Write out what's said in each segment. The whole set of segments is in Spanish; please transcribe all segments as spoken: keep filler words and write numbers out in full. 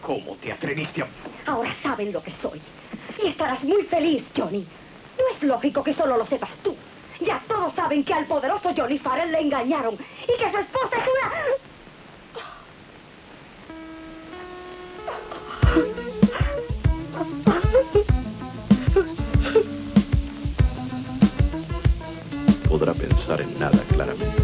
¿Cómo te atreviste a...? Ahora saben lo que soy. Y estarás muy feliz, Johnny. No es lógico que solo lo sepas tú. Ya todos saben que al poderoso Johnny Farrell le engañaron y que su esposa es una... Podrá pensar en nada claramente.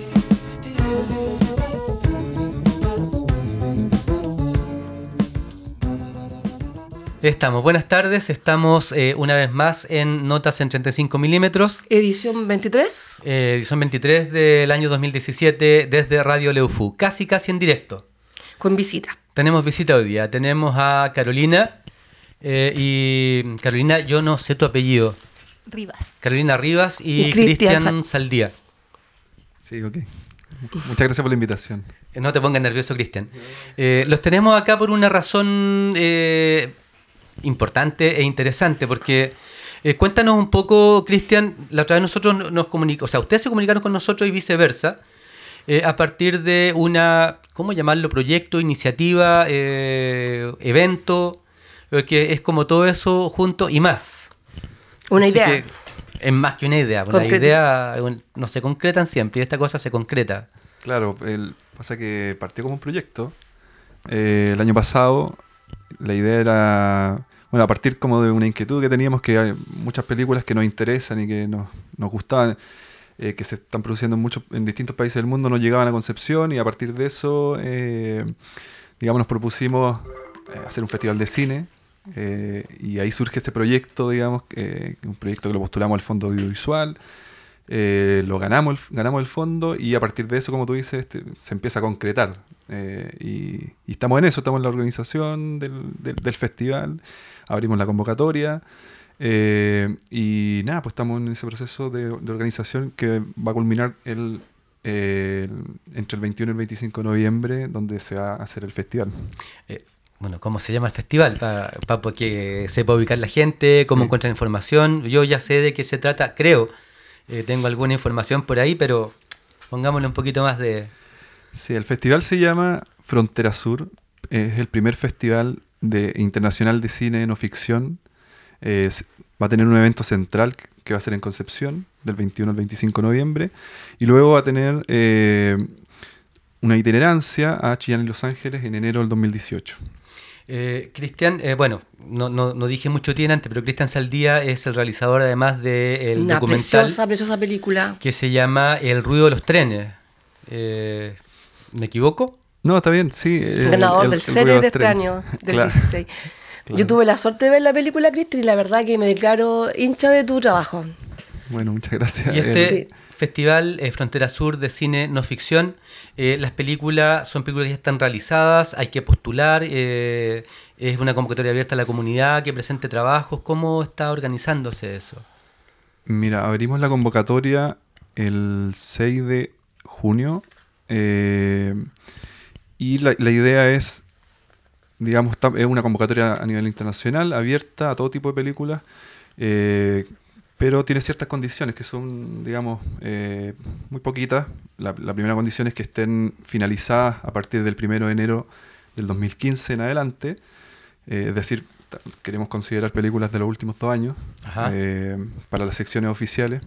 Estamos, buenas tardes, estamos eh, una vez más en Notas en treinta y cinco milímetros. Edición veintitrés. Eh, edición veintitrés del año dos mil diecisiete desde Radio Leufú, casi casi en directo. Con visita. Tenemos visita hoy día, tenemos a Carolina eh, y Carolina, yo no sé tu apellido. Rivas. Carolina Rivas y, Y Cristian Cristian Saldía. Sí, ok. Muchas gracias por la invitación. No te pongas nervioso, Cristian. Eh, los tenemos acá por una razón eh, importante e interesante, porque eh, cuéntanos un poco, Cristian, la otra vez nosotros nos comunicamos, o sea, ustedes se comunicaron con nosotros y viceversa, eh, a partir de una, ¿cómo llamarlo? Proyecto, iniciativa, eh, evento, eh, que es como todo eso junto y más. Una Así idea. que es más que una idea. Una idea no se concretan siempre y esta cosa se concreta. Claro, el, pasa que partió como un proyecto. Eh, el año pasado la idea era, bueno, a partir como de una inquietud que teníamos, que hay muchas películas que nos interesan y que nos, nos gustaban, eh, que se están produciendo en, muchos, en distintos países del mundo, no llegaban a Concepción, y a partir de eso, eh, digamos, nos propusimos eh, hacer un festival de cine. Eh, y ahí surge este proyecto, digamos, eh, un proyecto que lo postulamos al Fondo Audiovisual, eh, lo ganamos el, ganamos el fondo, y a partir de eso, como tú dices, este, se empieza a concretar. Eh, y, y estamos en eso, estamos en la organización del, del, del festival, abrimos la convocatoria, eh, y nada, pues estamos en ese proceso de, de organización que va a culminar el, eh, el, entre el veintiuno y el veinticinco de noviembre, donde se va a hacer el festival. Eh. Bueno, ¿cómo se llama el festival? Para pa, pa que sepa ubicar la gente, cómo sí. encuentran información. Yo ya sé de qué se trata, creo. Eh, tengo alguna información por ahí, pero pongámosle un poquito más de... Sí, el festival se llama Frontera Sur. Es el primer festival de, internacional de cine no ficción. Eh, va a tener un evento central que va a ser en Concepción, del veintiuno al veinticinco de noviembre. Y luego va a tener eh, una itinerancia a Chillán y Los Ángeles en enero del dos mil dieciocho. Eh, Cristian, eh, bueno, no, no, no dije mucho tiene antes, pero Cristian Saldía es el realizador además del Una documental preciosa, preciosa película que se llama El ruido de los trenes. Eh, ¿Me equivoco? No, está bien, sí. El, ganador el, del el serie de este tren. año, del claro. dieciséis. Claro. Yo tuve la suerte de ver la película, Cristian, y la verdad que me declaro hincha de tu trabajo. Bueno, muchas gracias. Y este sí. festival eh, Frontera Sur de cine no ficción, eh, las películas son películas que ya están realizadas, hay que postular, eh, es una convocatoria abierta a la comunidad que presente trabajos. ¿Cómo está organizándose eso? Mira, abrimos la convocatoria el seis de junio eh, y la, la idea es, digamos, es una convocatoria a nivel internacional, abierta a todo tipo de películas, eh, pero tiene ciertas condiciones que son, digamos, eh, muy poquitas. La, la primera condición es que estén finalizadas a partir del primero de enero del dos mil quince en adelante. Eh, es decir, t- queremos considerar películas de los últimos dos años eh, para las secciones oficiales.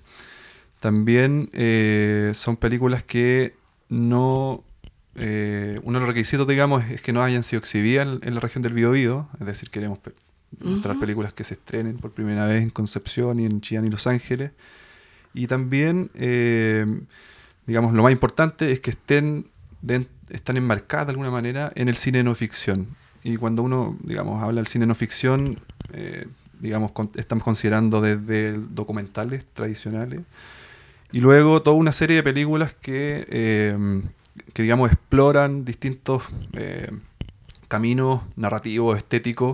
También eh, son películas que no... Eh, uno de los requisitos, digamos, es que no hayan sido exhibidas en, en la región del Biobío. Es decir, queremos pe- mostrar uh-huh. películas que se estrenen por primera vez en Concepción y en Chillán y Los Ángeles. Y también, eh, digamos, lo más importante es que estén, de, están enmarcadas de alguna manera en el cine no ficción. Y cuando uno, digamos, habla del cine no ficción, eh, digamos, con, estamos considerando desde documentales tradicionales y luego toda una serie de películas que, eh, que digamos, exploran distintos eh, caminos narrativos, estéticos,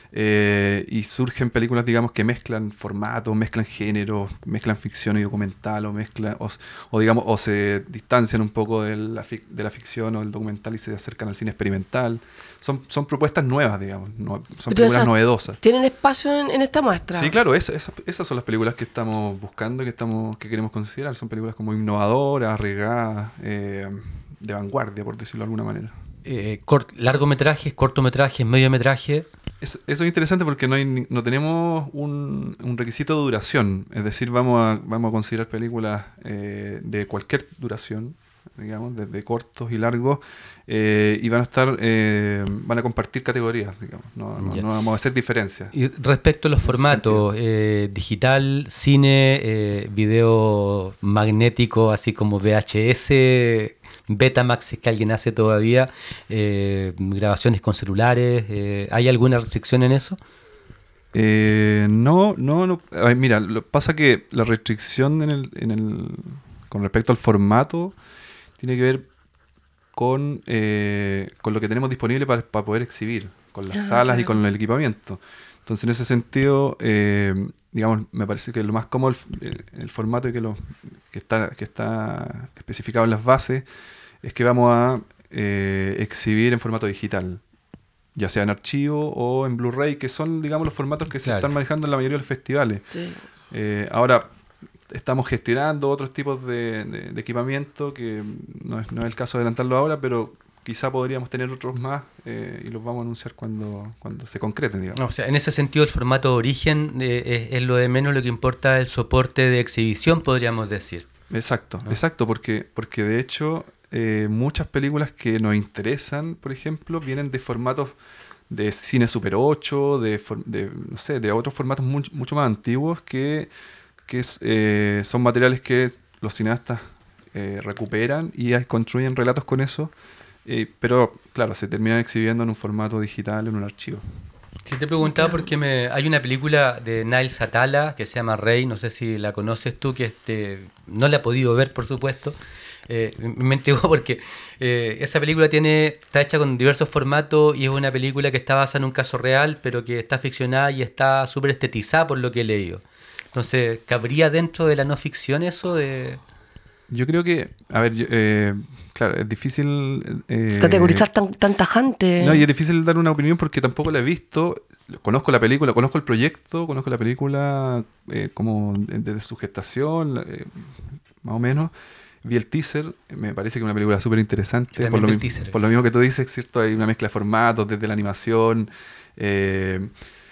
eh, y surgen películas, digamos, que mezclan formatos, mezclan géneros, mezclan ficción y documental, o mezclan, o, o digamos, o se distancian un poco de la, fic- de la ficción o del documental y se acercan al cine experimental. Son, son propuestas nuevas, digamos, no, son Pero películas esas novedosas. ¿Tienen espacio en, en esta muestra? Sí, claro, esa, esa, esas son las películas que estamos buscando, que estamos que queremos considerar. Son películas como innovadoras, arriesgadas, eh, de vanguardia, por decirlo de alguna manera. eh, cort- largometrajes, cortometrajes, mediometrajes. Eso, eso es interesante porque no, hay, ni- no tenemos un, un requisito de duración. Es decir, vamos a, vamos a considerar películas eh, de cualquier duración, digamos, desde cortos y largos, eh, y van a estar, eh, van a compartir categorías, digamos. No, no, Ya. no vamos a hacer diferencias. Y respecto a los formatos, eh, digital, cine, eh, video magnético, así como V H S, Betamax, si es que alguien hace todavía, eh, grabaciones con celulares, eh, ¿hay alguna restricción en eso? Eh, no, no, no. A ver, mira, lo pasa que la restricción en el, en el, con respecto al formato tiene que ver con, eh, con lo que tenemos disponible para, para poder exhibir, con las Ah, salas y claro. con el equipamiento. Entonces, en ese sentido, eh, digamos, me parece que lo más cómodo el, el, el formato y que, lo, que, está, que está especificado en las bases es que vamos a eh, exhibir en formato digital, ya sea en archivo o en Blu-ray, que son, digamos, los formatos que se Claro. están manejando en la mayoría de los festivales. Sí. Eh, ahora estamos gestionando otros tipos de, de- de equipamiento, que no es, no es el caso de adelantarlo ahora, pero quizá podríamos tener otros más eh, y los vamos a anunciar cuando, cuando se concreten, digamos. O sea, en ese sentido el formato de origen eh, es, es lo de menos, lo que importa el soporte de exhibición, podríamos decir. Exacto, ¿no? exacto, porque, porque de hecho eh, muchas películas que nos interesan, por ejemplo, vienen de formatos de cine Super ocho, de, for- de no sé, de otros formatos much- mucho más antiguos que, que es, eh, son materiales que los cineastas eh, recuperan y ahí construyen relatos con eso, eh, pero claro, se terminan exhibiendo en un formato digital, en un archivo. Sí, te preguntaba porque me, hay una película de Nail Satala que se llama Rey, no sé si la conoces tú, que este, no la he podido ver, por supuesto. Eh, me intrigó porque eh, esa película tiene está hecha con diversos formatos y es una película que está basada en un caso real, pero que está ficcionada y está súper estetizada por lo que he leído. Entonces, ¿cabría dentro de la no ficción eso de...? Yo creo que, a ver, yo, eh, claro, es difícil... eh, Categorizar tan, tan tajante. No, y es difícil dar una opinión porque tampoco la he visto. Conozco la película, conozco el proyecto, conozco la película eh, como desde su gestación, eh, más o menos. Vi el teaser, me parece que es una película súper interesante. Yo Por, también lo vi el mi- teaser. por lo mismo que tú dices, ¿cierto? Hay una mezcla de formatos, desde la animación. eh,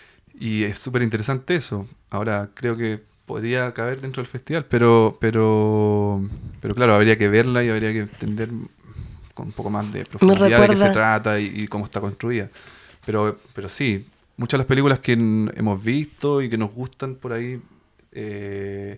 y es súper interesante eso. Ahora, creo que podría caber dentro del festival, pero, pero, pero claro, habría que verla y habría que entender con un poco más de profundidad de qué recuerda- se trata y, y cómo está construida. Pero, pero sí, muchas de las películas que n- hemos visto y que nos gustan por ahí, eh,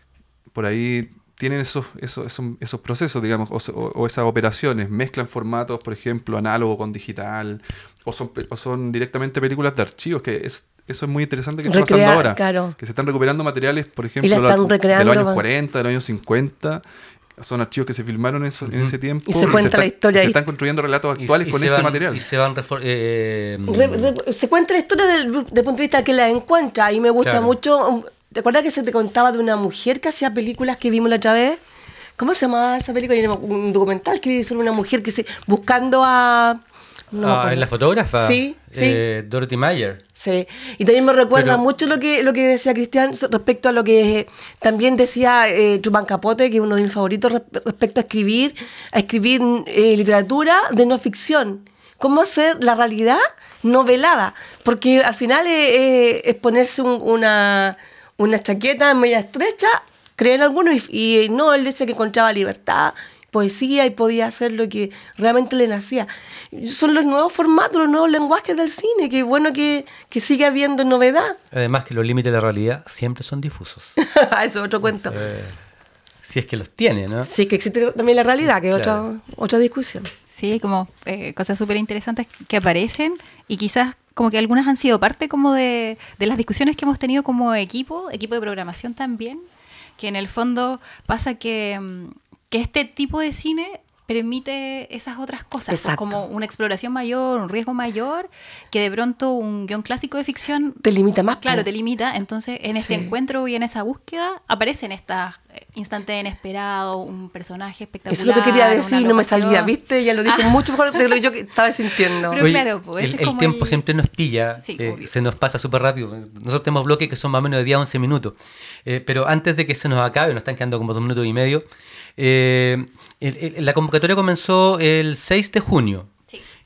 por ahí tienen esos, esos, esos, esos procesos, digamos, o, se- o- o esas operaciones, mezclan formatos, por ejemplo, análogo con digital, o son, pe- o son directamente películas de archivos, que es, eso es muy interesante que está pasando Recrear, ahora. claro. Que se están recuperando materiales, por ejemplo, la están la- recreando, de los años va. cuarenta, de los años cincuenta. Son archivos que se filmaron en, eso- en ese tiempo. Y se cuenta está- la historia y se ahí. están construyendo relatos Y- actuales y con se ese van- material. Y se van refor- eh, Re- re- se cuenta la historia del, desde el punto de vista que la encuentra y me gusta Claro. mucho. um, ¿Te acuerdas que se te contaba de una mujer que hacía películas que vimos la otra vez? ¿Cómo se llamaba esa película? Era un documental que vi sobre una mujer que se buscando a... no me ah, acuerdo. ¿es la fotógrafa? Sí, sí. Eh, Dorothy Meyer. Sí, y también me recuerda Pero- mucho lo que lo que decía Cristian so- respecto a lo que eh, también decía eh, Truman Capote, que es uno de mis favoritos, re- respecto a escribir, a escribir eh, literatura de no ficción. ¿Cómo hacer la realidad novelada? Porque al final eh, eh, es ponerse un- una, una chaqueta media estrecha, creen algunos, y, y no, él decía que encontraba libertad, poesía y podía hacer lo que realmente le nacía. Son los nuevos formatos, los nuevos lenguajes del cine, que bueno que, que siga habiendo novedad. Además que los límites de la realidad siempre son difusos. Eso es otro cuento. Eh, si es que los tiene, ¿no? Sí, que existe también la realidad, que es Claro. otra, otra discusión. Sí, hay como eh, cosas súper interesantes que aparecen y quizás como que algunas han sido parte como de, de las discusiones que hemos tenido como equipo, equipo de programación también, que en el fondo pasa que, mm, que este tipo de cine permite esas otras cosas, pues, Exacto. como una exploración mayor, un riesgo mayor, que de pronto un guión clásico de ficción Te limita más. Claro, po. te limita. Entonces, en este Sí. encuentro y en esa búsqueda aparecen estas eh, instantes inesperados, un personaje espectacular. Eso es lo que quería una decir, no me salía, locación. ¿viste? Ya lo dijo mucho mejor de lo que yo que estaba sintiendo. Pero claro, pues, el, ese es el como tiempo el- siempre nos pilla, Sí, eh, obvio. se nos pasa súper rápido. Nosotros tenemos bloques que son más o menos de diez a once minutos. Eh, pero antes de que se nos acabe, nos están quedando como dos minutos y medio, eh, el- el- la convocatoria comenzó el seis de junio. Sí.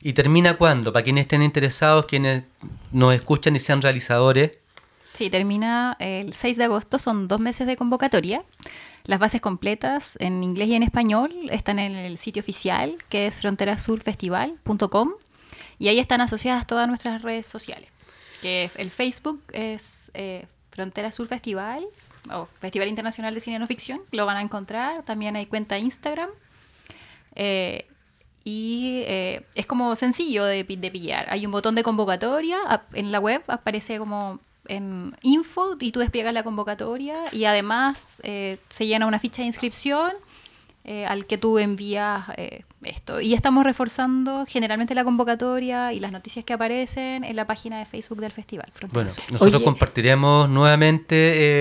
¿Y termina cuándo? Para quienes estén interesados, quienes nos escuchan y sean realizadores. Sí, termina el seis de agosto, son dos meses de convocatoria. Las bases completas en inglés y en español están en el sitio oficial, que es frontera sur festival punto com, y ahí están asociadas todas nuestras redes sociales. Que el Facebook es eh, Frontera Sur Festival, o Festival Internacional de Cine No Ficción, lo van a encontrar. También hay cuenta Instagram. Eh, y eh, es como sencillo de, de pillar. Hay un botón de convocatoria, en la web aparece como en info y tú despliegas la convocatoria y además eh, se llena una ficha de inscripción eh, al que tú envías eh, esto. Y estamos reforzando generalmente la convocatoria y las noticias que aparecen en la página de Facebook del festival. Frontera Bueno, Sur. nosotros Oye. compartiremos nuevamente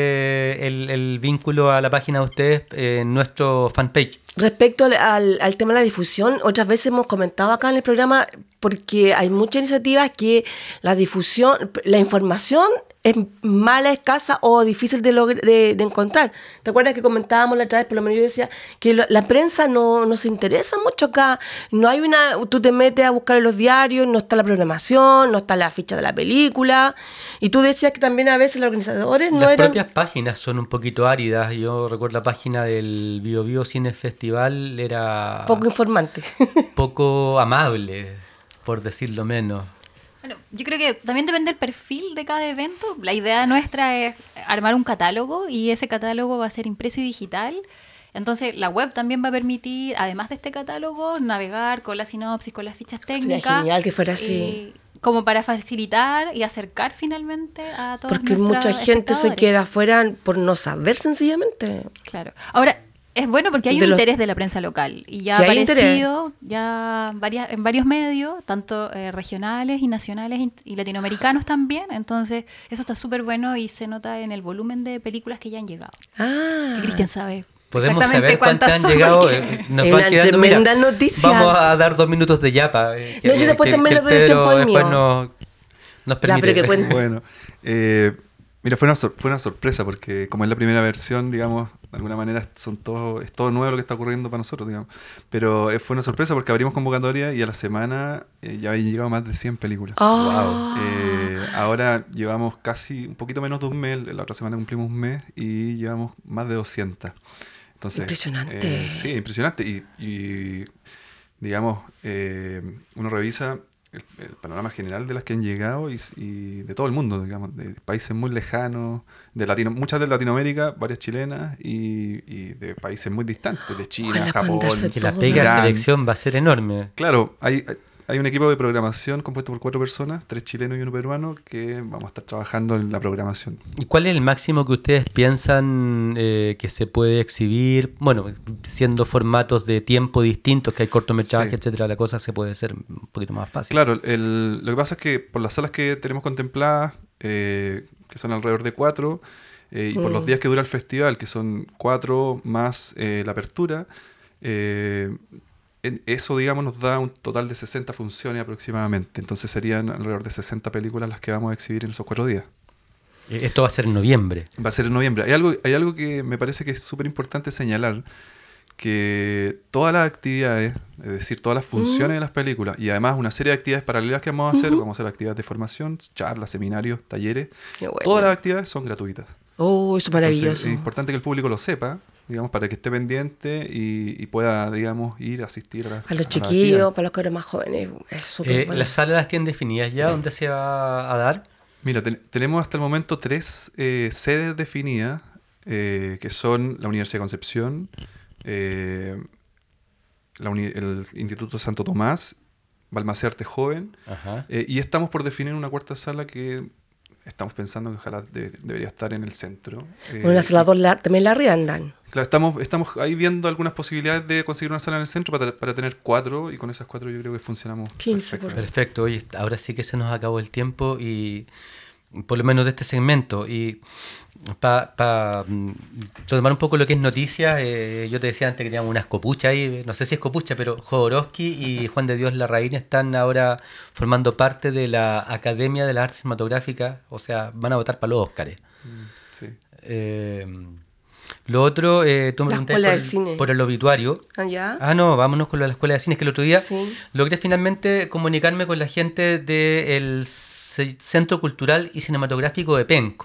eh, el, el vínculo a la página de ustedes eh, en nuestro fanpage. Respecto al, al, al tema de la difusión, otras veces hemos comentado acá en el programa, porque hay muchas iniciativas que la difusión, la información es mala, escasa o difícil de, logr- de, de encontrar. ¿Te acuerdas que comentábamos la otra vez, por lo menos yo decía, que lo- la prensa no, no se interesa mucho acá? No hay una, tú te metes a buscar en los diarios, no está la programación, no está la ficha de la película, y tú decías que también a veces los organizadores no Las eran... propias páginas son un poquito áridas. Yo recuerdo la página del Bio Bio Cine Festival, era poco informante. poco amable, por decirlo menos. Bueno, yo creo que también depende del perfil de cada evento. La idea nuestra es armar un catálogo y ese catálogo va a ser impreso y digital. Entonces la web también va a permitir, además de este catálogo, navegar con la sinopsis, con las fichas técnicas. Sería genial que fuera así. eh, como para facilitar y acercar finalmente a todos Porque nuestros mucha gente se espectadores. queda afuera por no saber sencillamente. Claro. Ahora, es bueno porque hay De un los- interés de la prensa local y ya Sí, ha hay aparecido ya varias, en varios medios, tanto eh, regionales y nacionales y, y latinoamericanos también. Entonces, eso está súper bueno y se nota en el volumen de películas que ya han llegado. Ah, Que Cristian sabe. Podemos exactamente saber cuántas han son, llegado. porque- eh, nos Es van una quedando, tremenda mira, noticia. Vamos a dar dos minutos de yapa. eh, No, yo después también les doy el Pedro tiempo al después mío. nos, nos Ya, pero permite. que cuente. Bueno, eh, mira, fue una, sor- fue una sorpresa porque como es la primera versión, digamos, de alguna manera son todo, es todo nuevo lo que está ocurriendo para nosotros, digamos. Pero eh, fue una sorpresa porque abrimos convocatoria y a la semana eh, ya habían llegado más de cien películas. Ah. Eh, ahora llevamos casi un poquito menos de un mes, la otra semana cumplimos un mes y llevamos más de doscientas. Entonces, Impresionante. eh, sí, impresionante. Y, y, digamos, eh, uno revisa el, el panorama general de las que han llegado y, y de todo el mundo, digamos, de países muy lejanos, de Latino, muchas de Latinoamérica, varias chilenas y, y de países muy distantes, de China, Ojalá Japón. mandarse Que la todo. pega de Irán. selección va a ser enorme. Claro, hay, hay un equipo de programación compuesto por cuatro personas, tres chilenos y uno peruano, que vamos a estar trabajando en la programación. ¿Y cuál es el máximo que ustedes piensan eh, que se puede exhibir? Bueno, siendo formatos de tiempo distintos, que hay cortometrajes, Sí. etcétera, la cosa se puede hacer un poquito más fácil. Claro, el- lo que pasa es que por las salas que tenemos contempladas, eh, que son alrededor de cuatro, eh, y por los días que dura el festival, que son cuatro más eh, la apertura, eh, en eso, digamos, nos da un total de sesenta funciones aproximadamente. Entonces serían alrededor de sesenta películas las que vamos a exhibir en esos cuatro días. Eh, Esto va a ser en noviembre. Va a ser en noviembre. Hay algo, hay algo que me parece que es súper importante señalar, que todas las actividades, es decir, todas las funciones de las películas, y además una serie de actividades paralelas que vamos a hacer, vamos a hacer actividades de formación, charlas, seminarios, talleres, Qué bueno. todas las actividades son gratuitas. Oh, eso es maravilloso. Entonces, es importante que el público lo sepa, digamos, para que esté pendiente y, y pueda, digamos, ir a asistir a la Para los a la chiquillos, actividad. para los cabros más jóvenes, es súper Eh, bueno. ¿Las salas las tienen definidas ya? ¿Dónde se va a dar? Mira, ten- tenemos hasta el momento tres eh, sedes definidas, eh, que son la Universidad de Concepción, eh, la uni- el Instituto Santo Tomás, Balmaceda Arte Joven, Ajá. eh, y estamos por definir una cuarta sala que estamos pensando que ojalá de- debería estar en el centro. Eh, Una sala dos la- también la arriendan. Claro, estamos, estamos ahí viendo algunas posibilidades de conseguir una sala en el centro para, para tener cuatro, y con esas cuatro yo creo que funcionamos quince por- perfectamente. Perfecto. Oye, ahora sí que se nos acabó el tiempo y por lo menos de este segmento. Y para pa, mm, retomar un poco lo que es noticias, eh, yo te decía antes que teníamos unas copuchas ahí, no sé si es copucha, pero Jodorowsky y Juan de Dios Larraín están ahora formando parte de la Academia de las Artes Cinematográficas, o sea, van a votar para los Óscares. Sí. Eh, Lo otro, eh, tú me La preguntaste escuela por, de cine. por el obituario. Ah, ¿ya? Ah, no, vámonos con la escuela de cine. Es que el otro día Sí. logré finalmente comunicarme con la gente del C- Centro Cultural y Cinematográfico de Penco.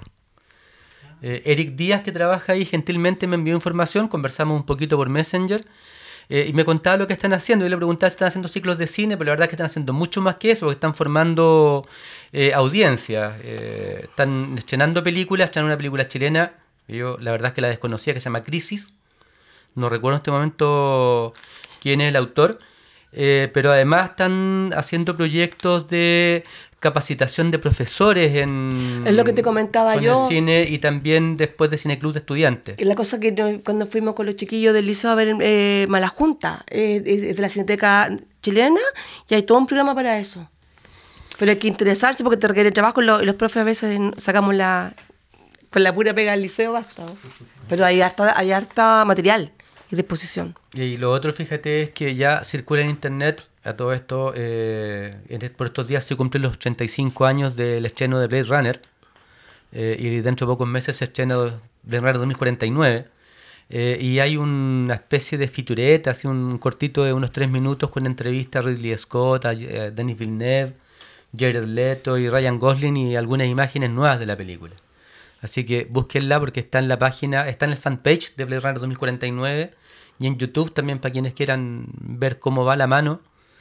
Eh, Eric Díaz, que trabaja ahí, gentilmente me envió información, conversamos un poquito por Messenger, eh, y me contaba lo que están haciendo. Yo le preguntaba si están haciendo ciclos de cine, pero la verdad es que están haciendo mucho más que eso, porque están formando eh, audiencias, eh, están estrenando películas, estrenan una película chilena, que yo la verdad es que la desconocía, que se llama Crisis. No recuerdo en este momento quién es el autor, eh, pero además están haciendo proyectos de capacitación de profesores en Es lo que te comentaba con yo. el cine, y también después de Cineclub de Estudiantes. Que la cosa que no- cuando fuimos con los chiquillos del liceo a ver eh, Malajunta, eh, es es de la Cineteca chilena, y hay todo un programa para eso. Pero hay que interesarse porque te requiere trabajo, y los, y los profes a veces sacamos la con la pura pega del liceo, basta. ¿no? Pero hay harta, hay harta material y disposición. Y lo otro, fíjate, es que ya circula en internet, a todo esto, eh, en est- por estos días se cumplen los ochenta y cinco años del estreno de Blade Runner, eh, y dentro de pocos meses se estrena Blade Runner dos mil cuarenta y nueve, eh, y hay una especie de featurette, así un cortito de unos tres minutos con entrevista a Ridley Scott, a eh, Denis Villeneuve, Jared Leto y Ryan Gosling, y algunas imágenes nuevas de la película. Así que búsquenla porque está en la página, está en el fanpage de Blade Runner dos mil cuarenta y nueve, y en YouTube también para quienes quieran ver cómo va la mano.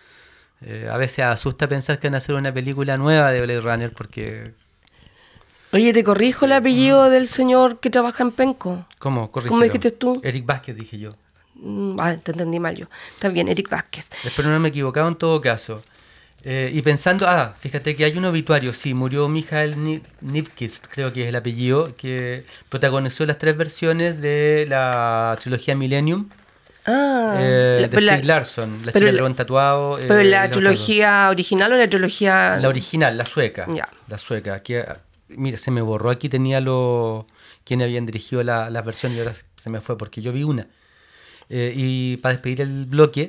Eh, a veces asusta pensar que van a hacer una película nueva de Blade Runner porque... Oye, te corrijo el apellido del señor que trabaja en Penco. ¿Cómo? Corrígelo. ¿Cómo dijiste tú? Eric Vázquez, dije yo. Mm, Ah, te entendí mal yo. Está bien, Eric Vázquez. Espero no me he equivocado en todo caso. Eh, y pensando, ah, fíjate que hay un obituario, sí, murió Michael Ni- Nivkist, creo que es el apellido, que protagonizó las tres versiones de la trilogía Millennium, Ah, eh, la- de pero la- Stieg Larsson, la pero chica la- dragón tatuado. eh, ¿Pero y la otras dos. trilogía original o la trilogía...? La original, la sueca. Ya. La sueca. Que, ah, mira, se me borró. Aquí tenía lo quienes habían dirigido la- las versiones y ahora se se me fue porque yo vi una. Eh, y para despedir el bloque,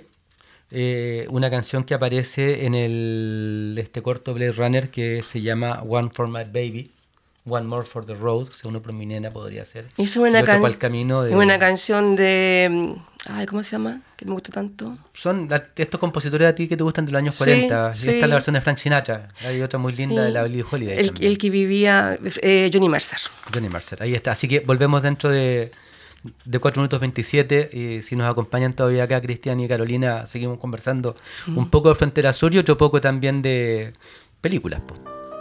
eh, una canción que aparece en el este corto Blade Runner que se llama One for My Baby, One More for the Road, o sea, uno por mi nena podría ser. Esa es una, Y otro can- para el camino de... es una canción de... mm, Ay, ¿cómo se llama? Que me gusta tanto. Son la- estos compositores a ti que te gustan de los años Sí, cuarenta. Y sí. esta es la versión de Frank Sinatra. Hay otra muy linda Sí. de la Billie Holiday. El, también. el que vivía eh, Johnny Mercer. Johnny Mercer, ahí está. Así que volvemos dentro de, de cuatro minutos veintisiete. Y si nos acompañan todavía acá, Cristian y Carolina, seguimos conversando un poco de Frontera Sur y otro poco también de películas. Po.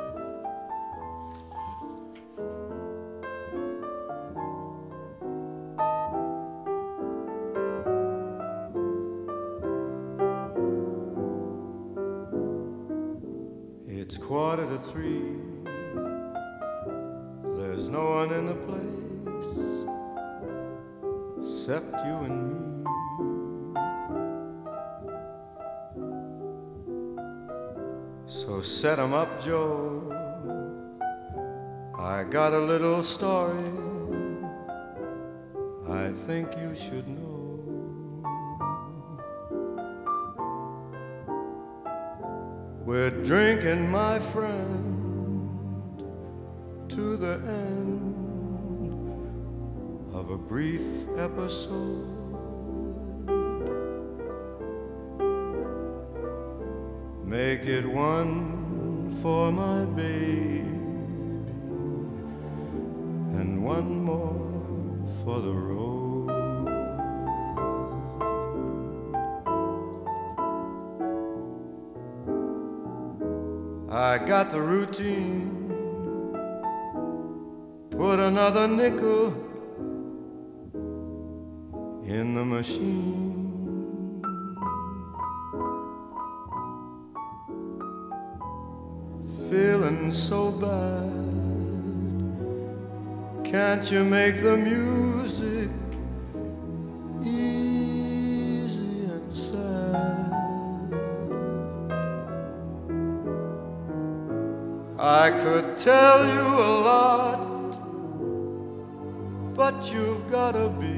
It's quarter to three. There's no one in the place except you and me. So set 'em up, Joe. I got a little story I think you should know. We're drinking, my friend, to the end of a brief episode. Make it one for my baby and one more for the road. I got the routine. Put another nickel in the machine. Feeling so bad. Can't you make the music easy and sad? I could tell you a lot, but you've gotta be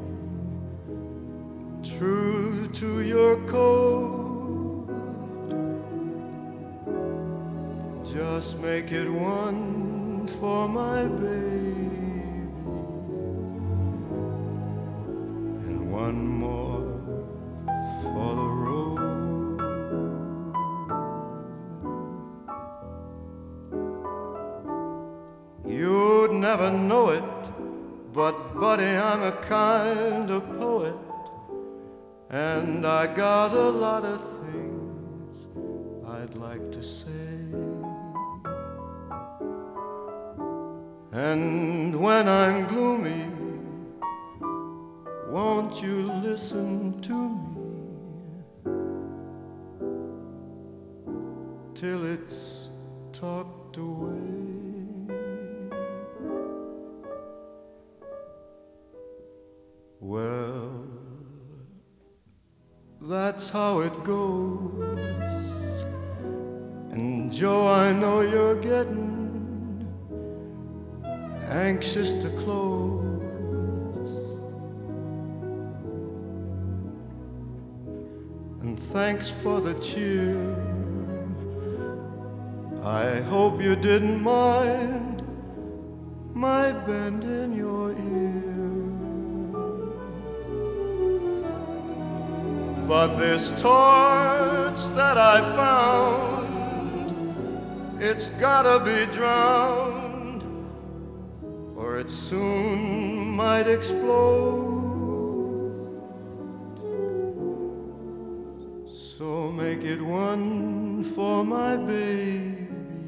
true to your code. Just make it one for my baby one more for the road. You'd never know it, but buddy, I'm a kind of poet, and I got a lot of things I'd like to say. And when I'm gloomy, won't you listen to me till it's talked away? Well, that's how it goes. And Joe, I know you're getting anxious to close. And thanks for the cheer. I hope you didn't mind my bending your ear. But this torch that I found, it's gotta be drowned, or it soon might explode. So make it one for my baby,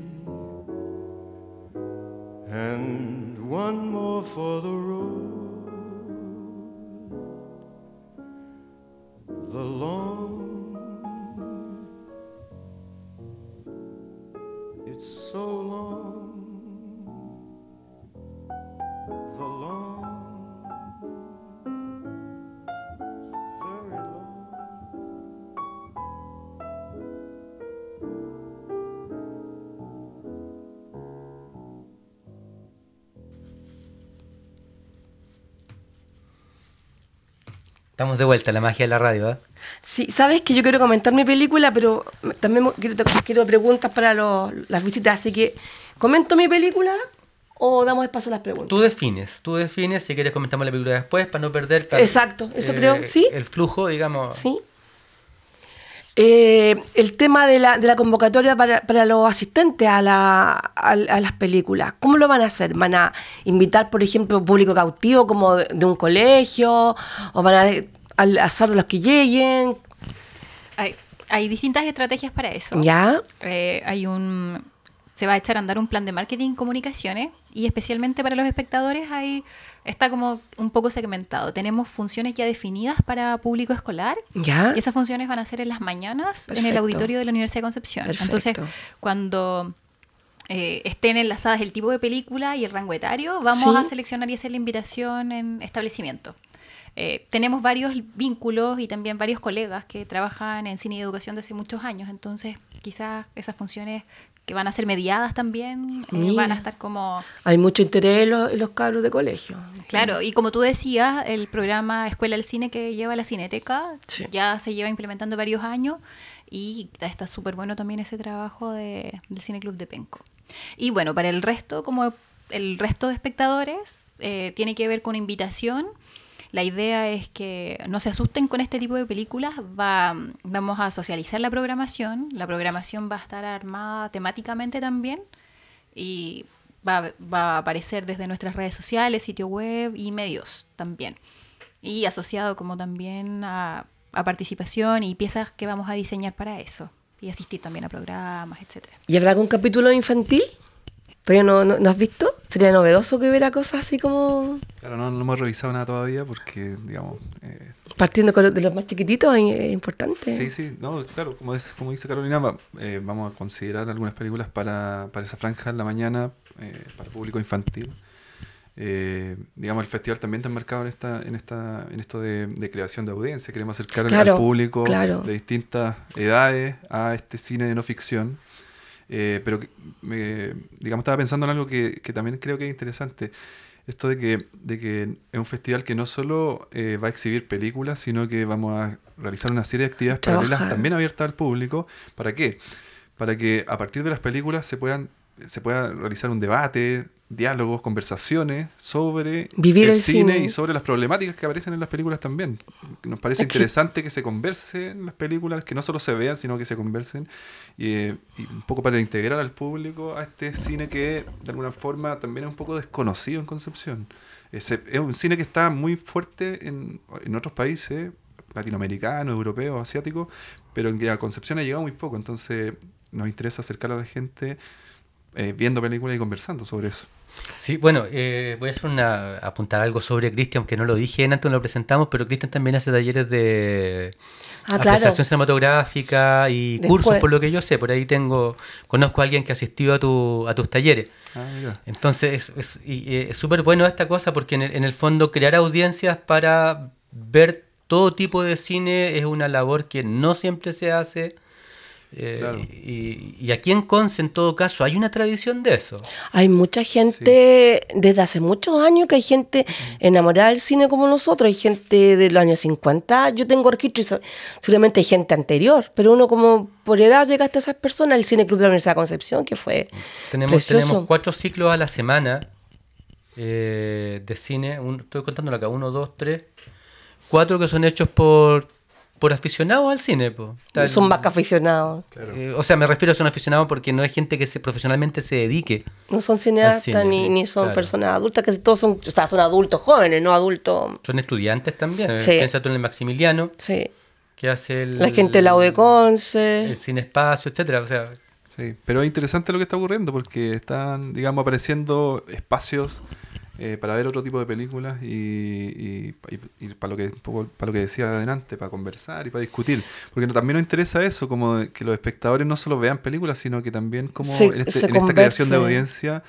and one more for the road. The long, it's so long, the long, very long. Estamos de vuelta, la magia de la radio, ¿eh? Sí, sabes que yo quiero comentar mi película, pero también quiero, quiero preguntas para los, las visitas, así que ¿comento mi película o damos espacio a las preguntas? Tú defines, tú defines, si quieres comentamos la película después para no perder tal, Exacto, eso creo, sí. El flujo, digamos. Sí. Eh, el tema de la, de la convocatoria para, para los asistentes a, la, a, a las películas, ¿cómo lo van a hacer? ¿Van a invitar, por ejemplo, público cautivo como de, de un colegio? ¿O van a al azar de los que lleguen? Hay, hay distintas estrategias para eso. ¿Ya? Eh, hay un... Se va a echar a andar un plan de marketing y comunicaciones, y especialmente para los espectadores hay, está como un poco segmentado. Tenemos funciones ya definidas para público escolar. ¿Ya? Y esas funciones van a ser en las mañanas. Perfecto. En el auditorio de la Universidad de Concepción. Perfecto. Entonces, cuando eh, estén enlazadas el tipo de película y el rango etario, vamos Sí. a seleccionar y hacer la invitación en establecimiento. Eh, tenemos varios vínculos y también varios colegas que trabajan en cine y educación desde muchos años, entonces quizás esas funciones que van a ser mediadas también eh, Mira. van a estar como... Hay mucho interés en los, en los cabros de colegio. Claro, y como tú decías, el programa Escuela del Cine que lleva la Cineteca Sí. ya se lleva implementando varios años, y está súper bueno también ese trabajo de, del Cine Club de Penco. Y bueno, para el resto, como el resto de espectadores, eh, tiene que ver con invitación. La idea es que no se asusten con este tipo de películas. Va, vamos a socializar la programación. La programación va a estar armada temáticamente también, y va, va a aparecer desde nuestras redes sociales, sitio web y medios también. Y asociado como también a, a participación y piezas que vamos a diseñar para eso. Y asistir también a programas, etcétera. ¿Y habrá algún capítulo infantil? ¿Todavía no, no, no has visto? Sería novedoso que hubiera cosas así como... Claro, no, no hemos revisado nada todavía porque, digamos... Eh, Partiendo con los, de los más chiquititos, es importante. sí, sí, no, claro, como, es, como dice Carolina, va, eh, vamos a considerar algunas películas para, para esa franja en la mañana, eh, para público infantil. Eh, digamos, el festival también está enmarcado en esta, en esta, en esto de, de creación de audiencia. Queremos acercar Claro, al público claro. de distintas edades a este cine de no ficción. Eh, pero, que, me, digamos, estaba pensando en algo que, que también creo que es interesante. Esto de que, de que es un festival que no solo eh, va a exhibir películas, sino que vamos a realizar una serie de actividades Trabajar. paralelas también abiertas al público. ¿Para qué? Para que a partir de las películas se puedan se pueda realizar un debate diálogos, conversaciones sobre Vivir el, el cine, cine. y sobre las problemáticas que aparecen en las películas también. Nos parece Es que- interesante que se converse en las películas, que no solo se vean, sino que se conversen, y, eh, y un poco para integrar al público a este cine que de alguna forma también es un poco desconocido en Concepción. Es, es un cine que está muy fuerte en, en otros países, latinoamericanos, europeos, asiáticos, pero en que a Concepción ha llegado muy poco. Entonces nos interesa acercar a la gente eh, viendo películas y conversando sobre eso. Sí, bueno, eh, voy a hacer una, apuntar algo sobre Cristian, que no lo dije antes, no lo presentamos, pero Cristian también hace talleres de Ah, claro. apreciación cinematográfica y Después- cursos, por lo que yo sé. Por ahí tengo, conozco a alguien que ha asistido a, tu, a tus talleres. Ah, mira. Entonces es es- y, eh, es súper bueno esta cosa porque en el, en el fondo crear audiencias para ver todo tipo de cine es una labor que no siempre se hace. eh, Claro. y, y aquí en Conce, en todo caso, hay una tradición de eso. Hay mucha gente, desde hace muchos años, que hay gente enamorada del cine como nosotros. Hay gente de los años cincuenta. Yo tengo registro y so- seguramente hay gente anterior, pero uno como por edad llega hasta esas personas. El Cine Club de la Universidad de Concepción, que fue Tenemos, precioso. tenemos cuatro ciclos a la semana eh, de cine. Un- estoy contándolo acá. Uno, dos, tres. Cuatro que son hechos por, por aficionados al cine. Po. Está el- Son más que aficionados. eh, o sea, me refiero a son aficionados porque no es gente que se, profesionalmente se dedique. No son cineastas cine, ni, sí, ni son claro. personas adultas, que todos son, o sea, son adultos jóvenes, no adultos. Son estudiantes también. Sí. Piensa tú en el Maximiliano, Sí. que hace el, La gente de la U de Conce. el cine espacio, etcétera. O sea, Sí, pero es interesante lo que está ocurriendo porque están, digamos, apareciendo espacios eh, para ver otro tipo de películas y, y, y- y para lo que un poco para lo que decía adelante, para conversar y para discutir, porque no- también nos interesa eso, como de que los espectadores no solo vean películas, sino que también como Se- en, este- se en esta creación de converse. audiencia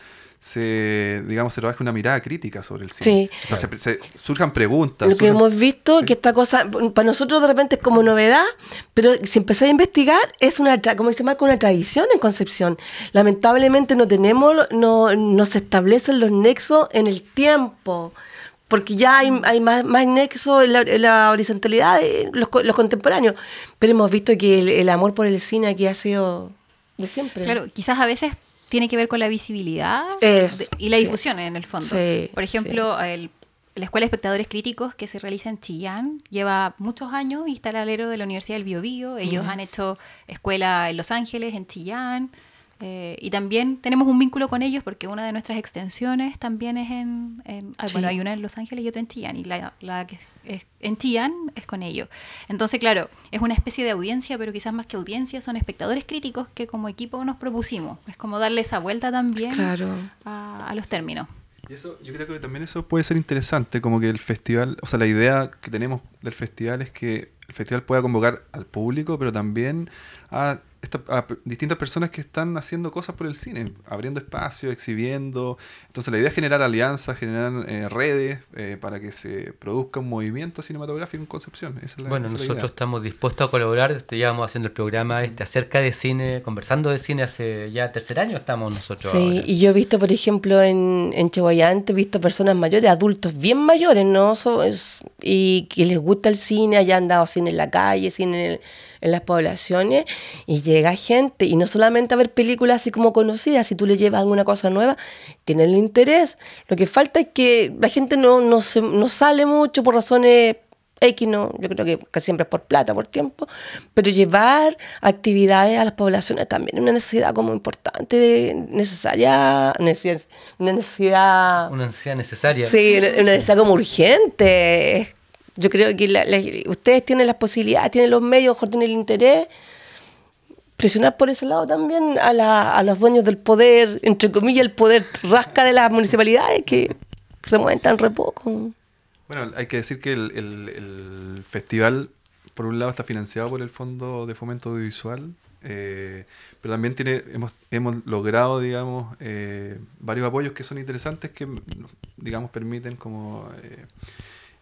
se, digamos, se trabaje una mirada crítica sobre el Sí. cine. O sea, se, se- surjan preguntas. Lo que surjan- hemos visto, sí. que esta cosa, para nosotros de repente es como novedad, pero si empecé a investigar, es una, tra- como dice Marco, una tradición en Concepción. Lamentablemente no tenemos, no, no se establecen los nexos en el tiempo, porque ya hay, hay más, más nexos en la, en la horizontalidad de los, co- los contemporáneos, pero hemos visto que el, el amor por el cine aquí ha sido de siempre. Claro, quizás a veces tiene que ver con la visibilidad Es, de- y la sí. difusión en el fondo. Sí, Por ejemplo, el- la Escuela de Espectadores Críticos que se realiza en Chillán lleva muchos años y está al alero de la Universidad del Biobío. Ellos han hecho escuela en Los Ángeles, en Chillán. eh, y también tenemos un vínculo con ellos porque una de nuestras extensiones también es en... en- ah, Sí. Bueno, hay una en Los Ángeles y otra en Chillán. Y la, la que es en Chillán es con ellos. Entonces, claro, es una especie de audiencia, pero quizás más que audiencia son espectadores críticos que como equipo nos propusimos. Es como darle esa vuelta también Claro. a, a los términos. Y eso, yo creo que también eso puede ser interesante, como que el festival, o sea, la idea que tenemos del festival es que el festival pueda convocar al público, pero también a, esta- a p- distintas personas que están haciendo cosas por el cine, abriendo espacios, exhibiendo. Entonces la idea es generar alianzas, generar eh, redes eh, para que se produzca un movimiento cinematográfico en Concepción. Esa es la- bueno, esa es la nosotros idea. estamos dispuestos a colaborar. Este, llevamos haciendo el programa este acerca de cine, conversando de cine hace ya tercer año estamos nosotros Sí, ahora. y yo he visto, por ejemplo, en, en Chihuayante, he visto personas mayores, adultos bien mayores, ¿no? So- es- y que les gusta el cine, hayan dado cine en la calle, cine en, el- en las poblaciones, y llega gente, y no solamente a ver películas así como conocidas, si tú le llevas alguna cosa nueva, tienen el interés. Lo que falta es que la gente no, no, se, no sale mucho por razones X, no, yo creo que casi siempre es por plata, por tiempo, pero llevar actividades a las poblaciones también es una necesidad como importante, de- necesaria, necesidad, una necesidad, Una necesidad necesaria. sí, una necesidad como urgente. Yo creo que la- la- ustedes tienen las posibilidades, tienen los medios, mejor tienen el interés. Presionar por ese lado también a, la, a los dueños del poder, entre comillas, el poder rasca de las municipalidades que se mueven tan re poco. Bueno, hay que decir que el, el- el festival, por un lado, está financiado por el Fondo de Fomento Audiovisual, eh, pero también tiene hemos, hemos logrado, digamos, eh, varios apoyos que son interesantes, que, digamos, permiten como eh,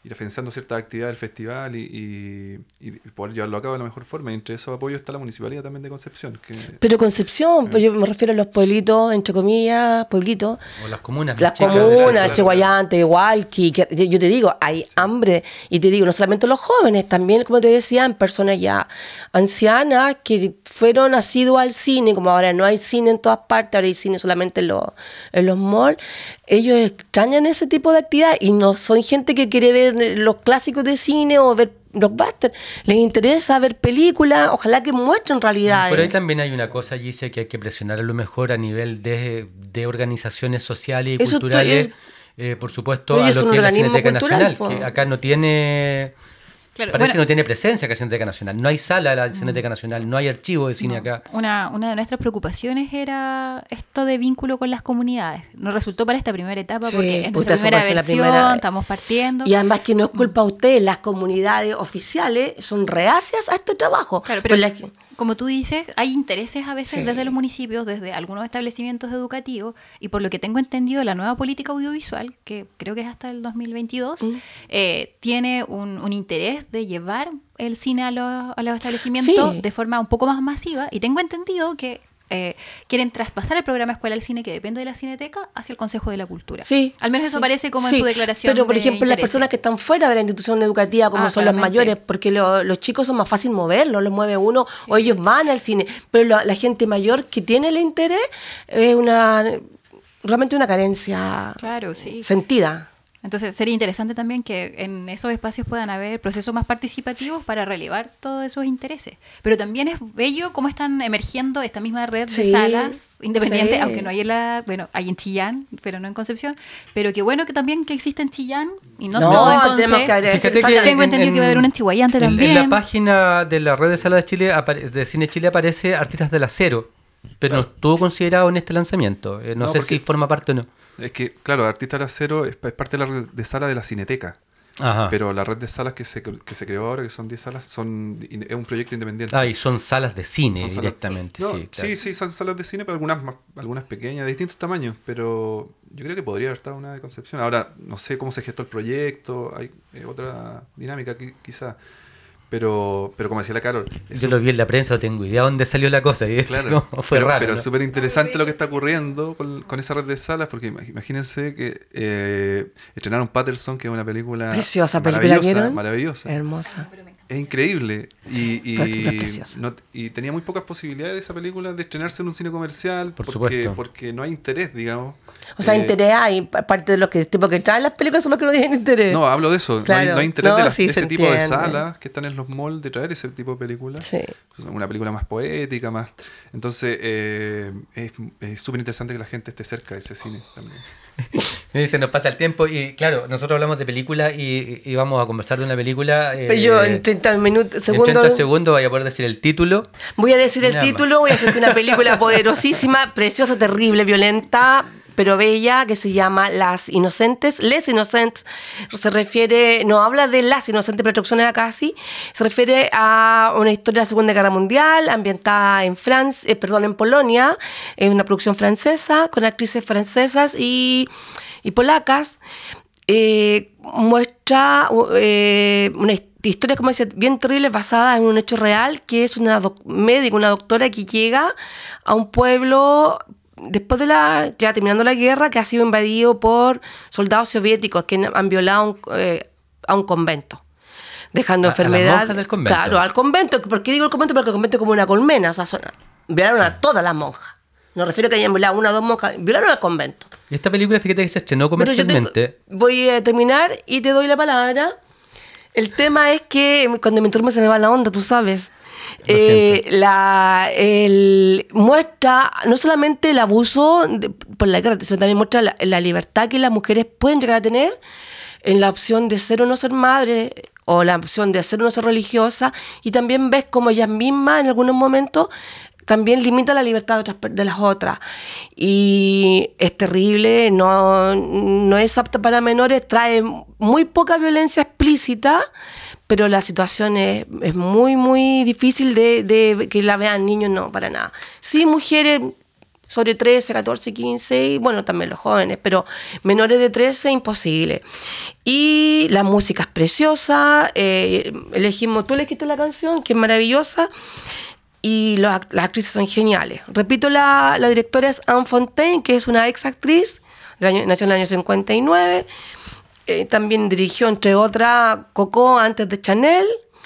ir financiando ciertas actividades del festival y, y, y poder llevarlo a cabo de la mejor forma. Y entre esos apoyos está la Municipalidad también de Concepción. Que, Pero Concepción, pues yo me refiero a los pueblitos, entre comillas, pueblitos. O las comunas. Las chicas de comunas, Santiago. Chehuayante, Hualqui, que yo te digo, hay hambre. Y te digo, no solamente los jóvenes, también, como te decía, en personas ya ancianas que fueron asiduos al cine, como ahora no hay cine en todas partes, ahora hay cine solamente en los, en los malls. Ellos extrañan ese tipo de actividad y no son gente que quiere ver los clásicos de cine o ver blockbuster. Les interesa ver películas, ojalá que muestren realidades. Pero ahí también hay una cosa, Gise, que hay que presionar a lo mejor a nivel de, de organizaciones sociales y Eso culturales, es- eh, por supuesto, Pero a es lo un que es la organismo Cineteca cultural, Nacional, po. que acá no tiene... Claro, Parece bueno, que no tiene presencia acá en Cineteca Nacional. No hay sala de la Cineteca Nacional, no hay archivo de cine acá. Una, una de nuestras preocupaciones era esto de vínculo con las comunidades. Nos resultó para esta primera etapa Sí, porque es pues nuestra eso primera va a ser la versión, primera- estamos partiendo. Y además que no es culpa de ustedes, las comunidades oficiales son reacias a este trabajo. Claro, pero Pues la- como tú dices, hay intereses a veces Sí. desde los municipios, desde algunos establecimientos educativos, y por lo que tengo entendido, la nueva política audiovisual, que creo que es hasta el dos mil veintidós, Mm. eh, tiene un, un interés de llevar el cine a los, a los establecimientos Sí. de forma un poco más masiva, y tengo entendido que eh, quieren traspasar el programa Escuela del Cine, que depende de la Cineteca, hacia el Consejo de la Cultura. Sí, Al menos sí, eso aparece como sí. en su declaración. Pero, por de ejemplo, las intereses. personas que están fuera de la institución educativa, como Ah, son los claramente. mayores, porque lo- los chicos son más fácil moverlos, los mueve uno, o ellos van al cine. Pero la, la gente mayor que tiene el interés es una realmente una carencia Claro, sí. sentida. Entonces sería interesante también que en esos espacios puedan haber procesos más participativos para relevar todos esos intereses. Pero también es bello cómo están emergiendo esta misma red de Sí, salas independientes, sí. aunque no hay en la, bueno, hay en Chillán, pero no en Concepción. Pero qué bueno que también que existe en Chillán y no, No, todo entonces. tenemos que agradecer Fíjate que que salga- tengo entendido que va a haber una en Chihuayante en- también. En la página de la red de salas de Chile apare- de Cine Chile aparece Artistas del Acero, pero no estuvo considerado en este lanzamiento. Eh, no, No, sé porque- si forma parte o no. es que, claro, Artista del Acero es, es parte de la red de sala de la Cineteca. Ajá. Pero la red de salas que se, que se creó ahora, que son diez salas, son es un proyecto independiente. Ah, y son salas de cine Son salas- directamente, No, sí. claro. sí, sí, son salas de cine, pero algunas más, algunas pequeñas, de distintos tamaños, pero yo creo que podría haber estado una de Concepción. Ahora, no sé cómo se gestó el proyecto, hay eh, otra dinámica qui- quizá, pero, pero como decía la Carol, es Yo lo vi en la prensa, no tengo idea dónde salió la cosa. Y eso Claro, como fue pero, raro. pero ¿no? es súper interesante lo que está ocurriendo con, con esa red de salas, porque imag- imagínense que eh, estrenaron Patterson, que es una película Preciosa película, maravillosa, ¿vieron? maravillosa. Hermosa. Es increíble y, y, Película preciosa. no- y tenía muy pocas posibilidades esa película de estrenarse en un cine comercial Por porque, supuesto. porque no hay interés, digamos. O sea, Eh, interés hay, aparte de los que, tipo que traen las películas son los que no tienen interés. No, hablo de eso. No hay- Claro. No, hay, interés No, de, las- sí, de se ese tipo de entiende. salas que están en los malls de traer ese tipo de películas. Sí. Una película más poética, más. Entonces, eh, es es súper interesante que la gente esté cerca de ese cine también. Y se nos pasa el tiempo y claro, nosotros hablamos de película y, y vamos a conversar de una película. eh, Pero yo en treinta minutos, en segundos, treinta segundos voy a poder decir el título. voy a decir el Nada más. título, voy a decir una película poderosísima, preciosa, terrible, violenta, pero bella, que se llama Las Inocentes. Les Innocents se refiere, no habla de las inocentes, pero traducciones acá sí, se refiere a una historia de la Segunda Guerra Mundial, ambientada en Francia, eh, perdón, en Polonia, es una producción francesa, con actrices francesas y, y polacas. Eh, muestra eh, una historia, como decía, bien terrible, basada en un hecho real, que es una doc- médica, una doctora que llega a un pueblo después de la, ya terminando la guerra, que ha sido invadido por soldados soviéticos que han violado un, eh, a un convento, dejando A- a las enfermedad. monjas del convento. Claro, al convento. ¿Por qué digo el convento? Porque el convento es como una colmena, o sea, son- violaron a todas las monjas. No refiero a que hayan violado a una o dos monjas, violaron al convento. Y esta película, fíjate que se estrenó Pero yo te- comercialmente. voy a terminar y te doy la palabra. El tema es que cuando me turno se me va la onda, tú sabes. Lo Eh, siento. la, el, muestra no solamente el abuso de- por la guerra, sino también muestra la, la libertad que las mujeres pueden llegar a tener en la opción de ser o no ser madre, o la opción de ser o no ser religiosa, y también ves como ellas mismas en algunos momentos también limita la libertad de, otras, per- de las otras. Y es terrible, no, no es apta para menores, trae muy poca violencia explícita, pero la situación es, es muy, muy difícil de, de que la vean niños, no, para nada. Sí, mujeres sobre trece, catorce, quince, y bueno, también los jóvenes, pero menores de trece, imposible. Y la música es preciosa, eh, elegimos, tú elegiste la canción, que es maravillosa, y los, las actrices son geniales. Repito, la, la directora es Anne Fontaine, que es una ex actriz, nació en el año cincuenta y nueve, eh, también dirigió, entre otras, Coco antes de Chanel.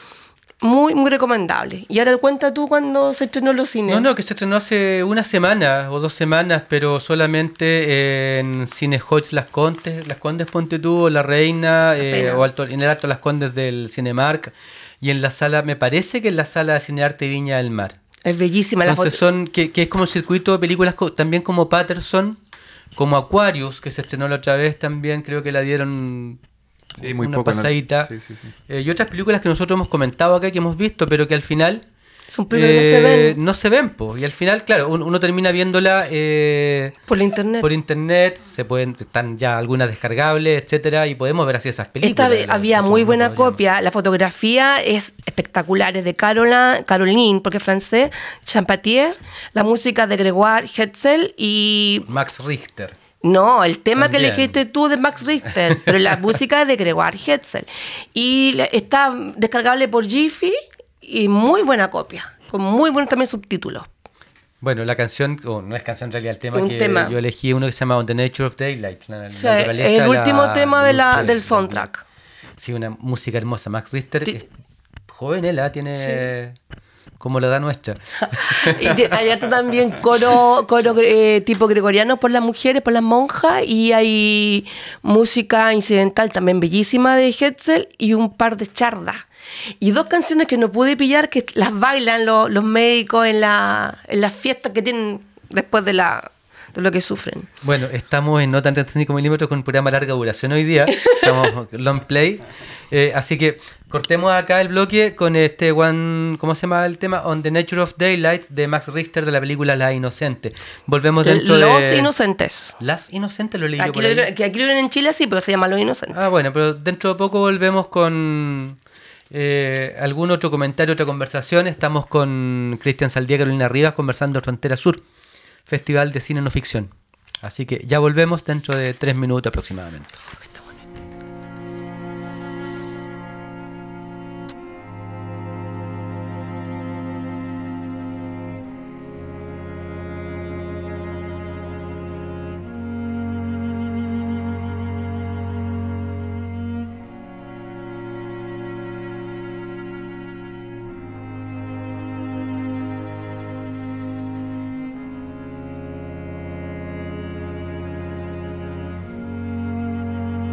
Muy, muy recomendable. Y ahora cuenta tú cuando se estrenó en los cines. No, no, que se estrenó hace una semana o dos semanas, pero solamente en Cine Hoyts Las Condes, Las Condes Ponte tú, o La Reina, eh, o Alto, en el Alto Las Condes del Cinemark, y en la sala, me parece que en la sala de Cinearte Viña del Mar. Es bellísima. Entonces la son, que, que es como un circuito de películas, co- también como Patterson, como Aquarius, que se estrenó la otra vez también, creo que la dieron... Sí, muy una poco, ¿no? pasadita. Sí, sí, sí. Eh, y otras películas que nosotros hemos comentado acá, que hemos visto, pero que al final Son películas que no se ven. no se ven, po. Y al final, claro, uno, uno termina viéndola eh, Por la internet. por internet, se pueden, están ya algunas descargables, etcétera, y podemos ver así esas películas. Esta vez Las- había las- muy las- buena las- copia. La fotografía es espectacular, es de Carola, Caroline, porque es francés, Champatier, la música de Gregoire Hetzel y... Max Richter. No, el tema También. que elegiste tú de Max Richter, pero la música es de Gregoire Hetzel. Y la- está descargable por Jiffy y muy buena copia, con muy buenos también subtítulos. Bueno, la canción, oh, no es canción en realidad, el tema Un que tema. yo elegí, uno que se llama On the Nature of Daylight. La, la O sea, naturaleza, el la- último tema de la, luz del de- soundtrack. Sí, una música hermosa. Max Richter Ti- es joven, él, ¿ah? Tiene como la edad nuestra. Y te- hay harto también coro, coro eh, tipo gregoriano por las mujeres, por las monjas, y hay música incidental también bellísima de Hetzel y un par de chardas. Y dos canciones que no pude pillar, que las bailan los, los médicos en, la, en las fiestas que tienen después de, la, de lo que sufren. Bueno, estamos en Nota en treinta y cinco milímetros con un programa de larga duración hoy día. Estamos long play. Eh, así que cortemos acá el bloque con este one, ¿cómo se llama el tema? On the Nature of Daylight de Max Richter de la película La Inocente. Volvemos dentro Los de... Inocentes. Las Inocentes lo leí yo Aquí por lo, ahí. que aquí lo ven en Chile sí, pero se llama Los Inocentes. Ah, bueno, pero dentro de poco volvemos con eh, algún otro comentario, otra conversación. Estamos con Cristian Saldía y Carolina Rivas conversando en Frontera Sur, Festival de Cine No Ficción. Así que ya volvemos dentro de tres minutos aproximadamente. Thank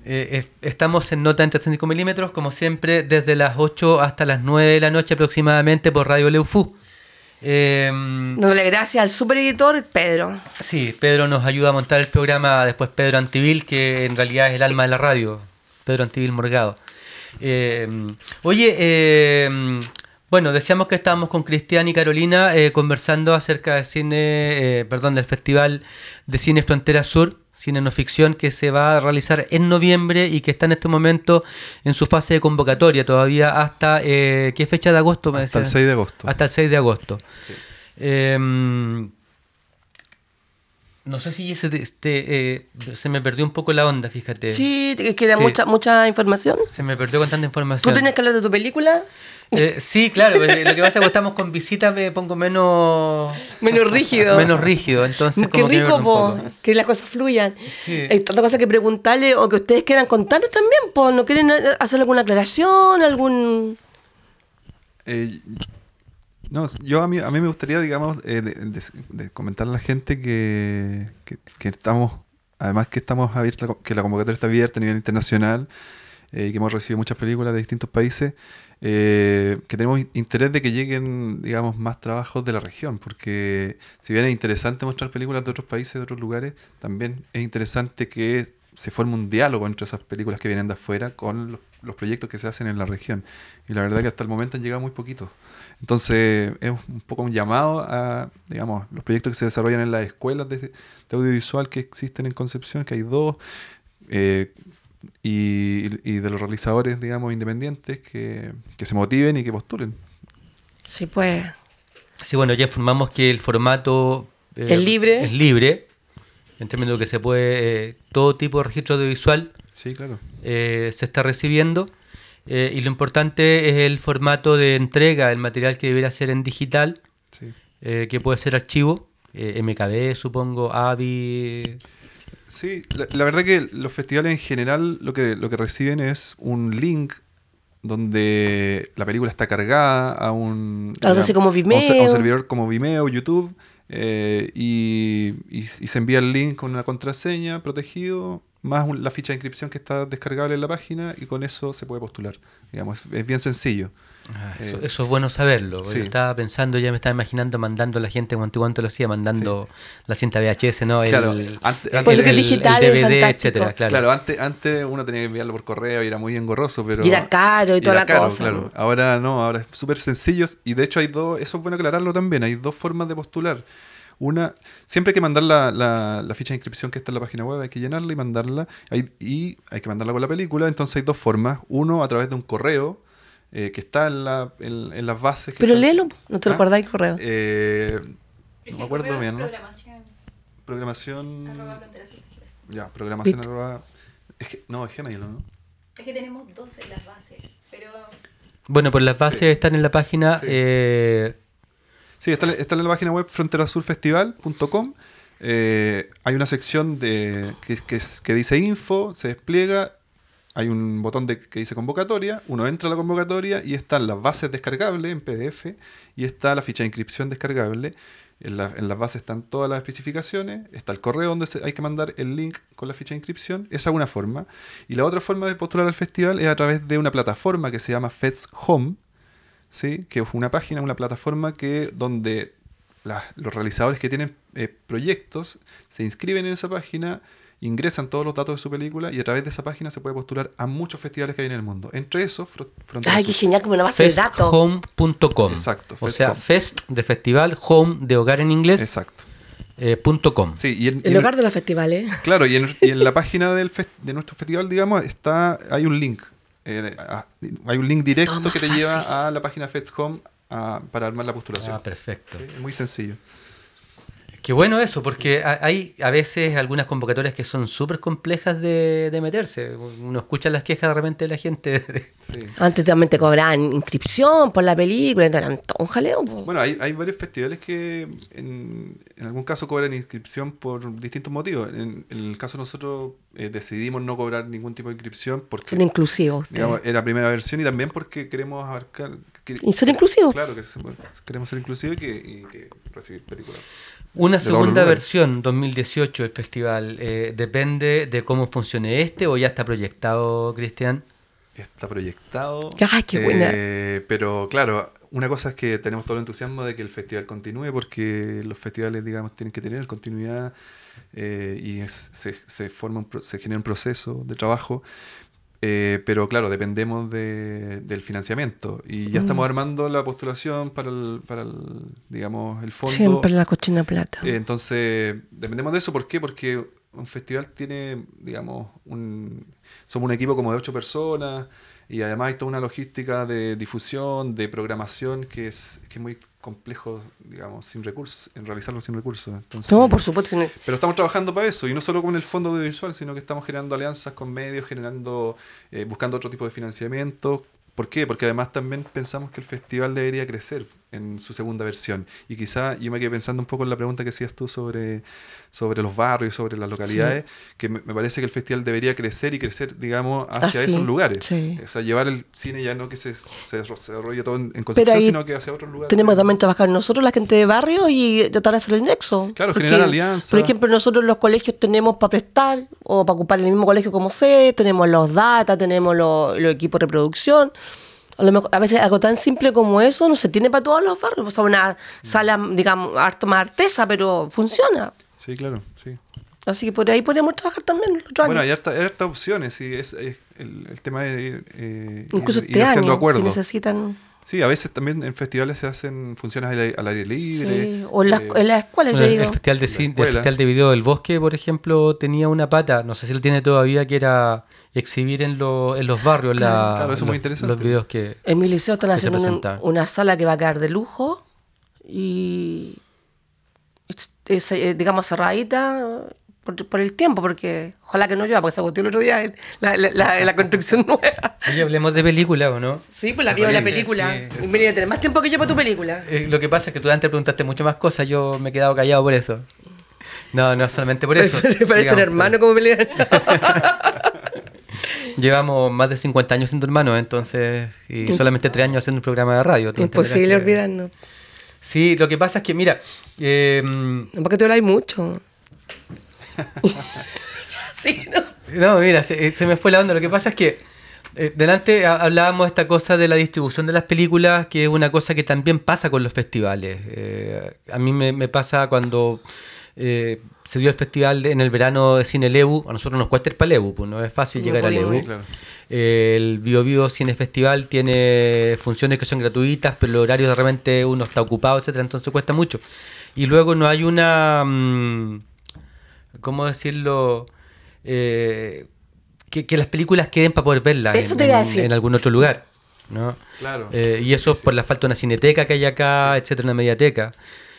Eh, es- estamos en Nota en treinta y cinco milímetros, como siempre, desde las ocho hasta las nueve de la noche aproximadamente por Radio Leufú. Eh, Doble gracias al super editor Pedro. sí, Pedro nos ayuda a montar el programa, después Pedro Antivil, que en realidad es el alma de la radio, Pedro Antivil Morgado. Eh, oye, eh, bueno, decíamos que estábamos con Cristian y Carolina eh, conversando acerca de cine, eh, perdón, del Festival de Cine Frontera Sur, Cine No Ficción, que se va a realizar en noviembre y que está en este momento en su fase de convocatoria todavía hasta, eh, ¿qué fecha de agosto? Me Hasta el decían? seis de agosto. Hasta el seis de agosto. Sí. Eh, no sé si ese, este, eh, se me perdió un poco la onda, fíjate. Sí, te queda Sí. mucha mucha información. Se me perdió con tanta ¿Tú información. tenías que hablar de tu película? Eh, sí, claro, pero lo que pasa es que estamos con visitas me pongo menos Menos rígido. menos rígido, entonces Qué como que me rico, pierdo un po, poco. que las cosas fluyan. Sí. Hay tantas cosas que preguntarle o que ustedes quieran contarnos también, pues, ¿no quieren hacer alguna aclaración, algún...? Eh, no, yo a mí, a mí me gustaría, digamos, eh, de, de- de comentarle a la gente que, que, que estamos, además que estamos abiertos, que la convocatoria está abierta a nivel internacional, eh, y que hemos recibido muchas películas de distintos países, eh, que tenemos interés de que lleguen, digamos, más trabajos de la región, porque si bien es interesante mostrar películas de otros países, de otros lugares, también es interesante que se forme un diálogo entre esas películas que vienen de afuera con los, los proyectos que se hacen en la región. Y la verdad que hasta el momento han llegado muy poquitos. Entonces es un poco un llamado a, digamos, los proyectos que se desarrollan en las escuelas de, de audiovisual que existen en Concepción, que hay dos, eh, y, y de los realizadores, digamos, independientes que, que se motiven y que postulen. Sí, pues. Sí, bueno, ya informamos que el formato eh, Es libre. es libre, en términos de que se puede, eh, todo tipo de registro audiovisual Sí, claro. eh, se está recibiendo, eh, y lo importante es el formato de entrega del material que debería ser en digital, Sí. eh, que puede ser archivo, eh, M K B, supongo, A V I. Sí, la, la verdad que los festivales en general lo que, lo que reciben es un link donde la película está cargada a un, Algo así como a un ser- a un Vimeo. servidor como Vimeo, YouTube, eh, y, y- y se envía el link con una contraseña protegido, más un- la ficha de inscripción que está descargable en la página, y con eso se puede postular. Digamos, es, es bien sencillo. Ah, eso, Eh, eso es bueno saberlo. porque sí. Yo estaba pensando, ya me estaba imaginando mandando a la gente como antiguamente lo hacía, mandando la cinta V H S, ¿no? El, Claro, el- antes- el- Por eso que el- digital el es D V D, fantástico. etcétera, claro. Claro, antes, antes uno tenía que enviarlo por correo y era muy engorroso, pero... Y era caro y toda era la caro, cosa. claro. Ahora no, ahora es súper sencillo, y de hecho hay dos, eso es bueno aclararlo también, hay dos formas de postular. Una, siempre hay que mandar la, la, la ficha de inscripción que está en la página web, hay que llenarla y mandarla, hay- y hay que mandarla con la película, entonces hay dos formas. Uno, a través de un correo, eh, que está en, la, en, en las bases. que Pero están- léelo, no te ¿Ah? recordáis el correo. Eh, no me acuerdo bien, ¿no? Programación. Programación... arroba frontera sur. Ya, programación ¿Viste? arroba... es que- no, es Gmail, ¿no? Es que tenemos dos en las bases, pero Bueno, pues las bases Sí. están en la página. Sí. eh, Sí, está, está en la página web fronterasurfestival punto com. Eh, hay una sección de, que, que, es- que dice info, se despliega, hay un botón de, que dice convocatoria, uno entra a la convocatoria y están las bases descargables en P D F y está la ficha de inscripción descargable. En, la- en las bases están todas las especificaciones, está el correo donde se- hay que mandar el link con la ficha de inscripción. Esa es una forma. Y la otra forma de postular al festival es a través de una plataforma que se llama Fest Home, ¿sí? Que es una página, una plataforma que donde la- los realizadores que tienen eh, proyectos se inscriben en esa página, ingresan todos los datos de su película y a través de esa página se puede postular a muchos festivales que hay en el mundo. Entre esos, Fro- Frontera Ay, qué Sur. genial, como una base de datos. festhome punto com. Exacto, O Fest sea, Home. fest de festival, home de hogar en inglés, Exacto. eh, punto com. Sí, y en, y El en- hogar de los festivales. claro, y en, y en la página del fes- de nuestro festival, digamos, está hay un link. eh, a- hay un link directo Todo más que te fácil. lleva a la página Fest Home a- para armar la postulación. Ah, perfecto. Sí, es muy sencillo. Qué bueno eso, porque ha- hay a veces algunas convocatorias que son súper complejas de, de meterse. Uno escucha las quejas de repente de la gente. Sí. Antes también te cobraban inscripción por la película, entonces eran todo un jaleo. po. Bueno, hay, hay varios festivales que en, en algún caso cobran inscripción por distintos motivos. En, en el caso de nosotros eh, decidimos no cobrar ningún tipo de inscripción porque Son inclusivos. ustedes. digamos, era la primera versión y también porque queremos abarcar, que- Y ser inclusivos. Claro, que se- queremos ser inclusivos y que, y que recibir películas. Una de todos los segunda lugares. versión, dos mil dieciocho, del festival, eh, ¿depende de cómo funcione este o ya está proyectado, Cristian? Está proyectado. Ay, qué buena. eh, pero claro, una cosa es que tenemos todo el entusiasmo de que el festival continúe, porque los festivales, digamos, tienen que tener continuidad eh, y es- se, se forma un, pro- se genera un proceso de trabajo. Eh, pero claro, dependemos de- del financiamiento y ya Mm. estamos armando la postulación para el, para el, digamos, el fondo. Siempre la cochina plata. Eh, entonces, dependemos de eso. ¿Por qué? Porque un festival tiene, digamos, un, somos un equipo como de ocho personas y además hay toda una logística de difusión, de programación que es, que es muy complejo, digamos, sin recursos, en realizarlo sin recursos. Entonces, No, por supuesto. pero estamos trabajando para eso, y no solo con el fondo audiovisual, sino que estamos generando alianzas con medios, generando, eh, buscando otro tipo de financiamiento. ¿Por qué? Porque además también pensamos que el festival debería crecer en su segunda versión. Y quizá yo me quedé pensando un poco en la pregunta que hacías tú sobre, sobre los barrios, sobre las localidades, que me, me parece que el festival debería crecer y crecer, digamos, hacia Ah, sí, esos lugares. sí. O sea, llevar el cine ya no que se, se desarrolle todo en, en Pero Concepción, ahí sino que hacia otros lugares. tenemos que también trabajar nosotros, la gente de barrio, y tratar de hacer el nexo. Claro, generar alianzas. Por ejemplo, nosotros los colegios tenemos para prestar o para ocupar el mismo colegio como sede, tenemos los data, tenemos los, los equipos de reproducción. A, lo mejor, a veces algo tan simple como eso no se tiene para todos los barrios. O sea, una sala, digamos, harto más artesa, pero funciona. Sí, claro, sí. Así que por ahí podemos trabajar también los otros Bueno, años. hay harta- hay hartas opciones, sí, es, es el, el tema de eh, Incluso ir, este ir haciendo año, acuerdos. si necesitan. Sí, a veces también en festivales se hacen funciones al, aire- al aire libre. Sí, o en las eh, en la escuela, Bueno, te el digo. festival de, La cine- el escuela. festival de video del Bosque, por ejemplo, tenía una pata, no sé si lo tiene todavía, que era exhibir en, lo- en los barrios la- Claro, eso es los, muy interesante. los videos que... En mi liceo están que se haciendo un- presenta. una sala que va a quedar de lujo y es, es, eh, digamos cerradita por, por el tiempo, porque ojalá que no llueva, porque se agotó el otro día la, la, la, la construcción nueva. Oye, hablemos de película, ¿o no? Sí, pues la Me vio la parece, película. sí, Y mira, tenés más tiempo que yo para tu película. Eh, lo que pasa es que tú antes preguntaste mucho más cosas, yo me he quedado callado por eso. No, no solamente por eso. Me parece un digamos, hermano como pelean. Llevamos más de cincuenta años siendo hermanos, entonces, y solamente tres años haciendo un programa de radio. tú Imposible entenderás que- olvidarnos. Sí, lo que pasa es que, mira, eh, No, porque tú hablas mucho. Sí, ¿no? no, mira, se, se me fue la onda. Lo que pasa es que eh, delante ha- hablábamos de esta cosa de la distribución de las películas, que es una cosa que también pasa con los festivales. Eh, a mí me, me pasa cuando eh, se dio el festival de- en el verano de Cine Lebu. A nosotros nos cuesta ir para Lebu, pues no es fácil No llegar a podemos Lebu. Sí, claro. Eh, el Bio Bio Cine Festival tiene funciones que son gratuitas, pero el horario de repente uno está ocupado, etcétera, entonces cuesta mucho. Y luego no hay una, mm, ¿cómo decirlo? Eh, que, que las películas queden para poder verlas Eso en, te iba a en- decir. en algún otro lugar, ¿no? Claro. Eh, y eso es por la falta de una cineteca que hay acá, etcétera, una mediateca.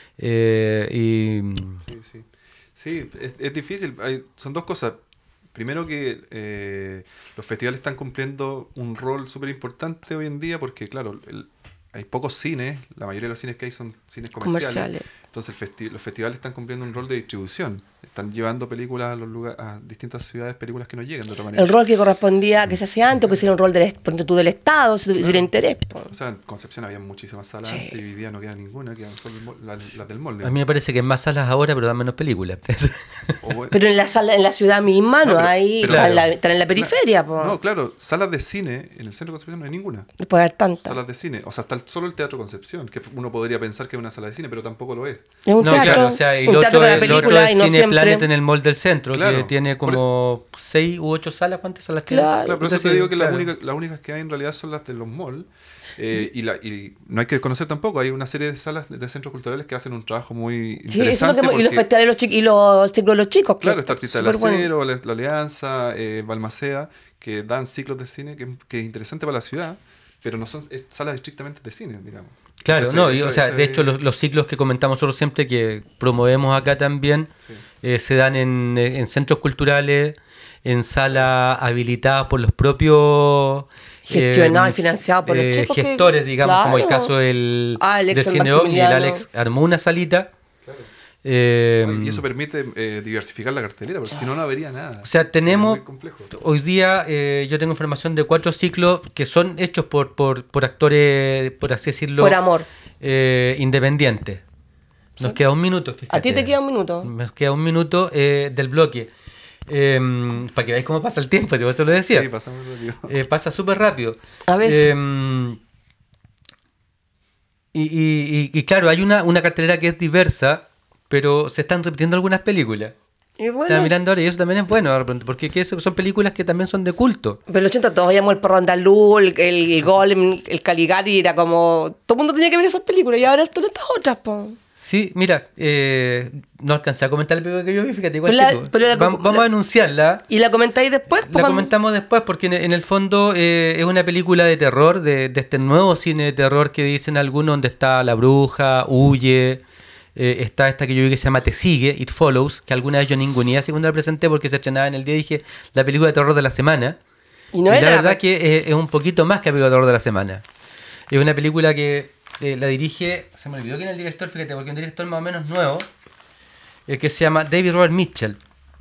Eh, y Sí, sí. Sí, es, es difícil. Hay- son dos cosas. Primero que eh, los festivales están cumpliendo un rol súper importante hoy en día porque, claro, el- hay pocos cines, la mayoría de los cines que hay son cines comerciales. Comerciales. Entonces el festi- los festivales están cumpliendo un rol de distribución. Están llevando películas a los lugares, a distintas ciudades, películas que no llegan de otra manera. El rol que correspondía, que se hacía antes, o que sería un rol del, ponte tú, del Estado, si tuviera interés. po. O sea, en Concepción había muchísimas salas Sí. antes y hoy día no queda ninguna, quedan solo el mol- las, las del molde. a mí me parece que hay más salas ahora, pero dan menos películas. O bueno, Pero en la sala, en la ciudad misma no, No, pero- hay, pero- están, en la, están en la periferia, po. no, claro, salas de cine en el centro de Concepción no hay ninguna. No puede haber tantas. Salas de cine, o sea, está el- solo el Teatro Concepción, que uno podría pensar que es una sala de cine, pero tampoco lo es. Es un No, teatro, claro, o sea, y un lo teatro otro, de la el otro película es y no Cine siempre. Planet en el Mall del Centro, que Claro, tiene por como seis u ocho salas. ¿Cuántas salas tiene? Claro. Claro, pero eso Entonces, te digo que claro. las, únicas, las únicas que hay en realidad son las de los malls. Eh, y, la, y no hay que desconocer tampoco, hay una serie de salas de, de centros culturales que hacen un trabajo muy Sí, eso es lo interesante. que, y los porque- festivales de los chi- y los ciclos de los chicos. que Claro, está Artista del súper bueno. Acero, la, la Alianza, eh, Balmaceda, que dan ciclos de cine que, que es interesante para la ciudad, pero no son eh, salas estrictamente de cine, digamos. Claro, Entonces, no, y, eso- o sea, eso de es- hecho los, los ciclos que comentamos nosotros siempre que promovemos acá también Sí. eh, se dan en, en centros culturales, en salas habilitadas por los propios Gestionado y financiado por los chicos que- gestores, digamos, como el claro. caso del, Alex, del el Cine Omni, el Maximiliano. Alex armó una salita. Claro. Eh, Y eso permite eh, diversificar la cartelera, porque si no, no habría nada. O sea, tenemos, Es muy complejo. hoy día eh, yo tengo información de cuatro ciclos que son hechos por, por, por actores, por así decirlo, Por amor. eh, independientes. Nos Sí. queda un minuto, fíjate. ¿A ti te queda un minuto? Nos queda un minuto eh, del bloque. Eh, para que veáis cómo pasa el tiempo, yo eso lo decía. Sí, pasa muy rápido. Eh, pasa súper rápido. A veces. Eh, y, y, y, y claro, hay una, una cartelera que es diversa, pero se están repitiendo algunas películas. Y bueno, Estaba mirando ahora y eso también es bueno, de repente, porque que eso son películas que también son de culto. pero en los ochenta todos veíamos el Perro Andaluz, el, el Golem, el Caligari, era como... Todo el mundo tenía que ver esas películas y ahora están estas otras, po. Sí, mira, eh, no alcancé a comentar el película que yo vi, fíjate, igual Pero la- tipo. pero la- vamos, vamos la- a anunciarla. ¿Y la comentáis después? po, La cuando- comentamos después porque en, en el fondo eh, es una película de terror, de, de este nuevo cine de terror que dicen algunos, donde está La Bruja, Huye, eh, está esta que yo vi que se llama Te Sigue, It Follows, que alguna vez yo ninguneé así cuando la presenté porque se estrenaba en el día y dije la película de terror de la semana. Y no y era... la verdad que es, es un poquito más que la película de terror de la semana. Es una película que eh, la dirige, se me olvidó quién es el director, fíjate, porque es un director más o menos nuevo, eh, que se llama David Robert Mitchell.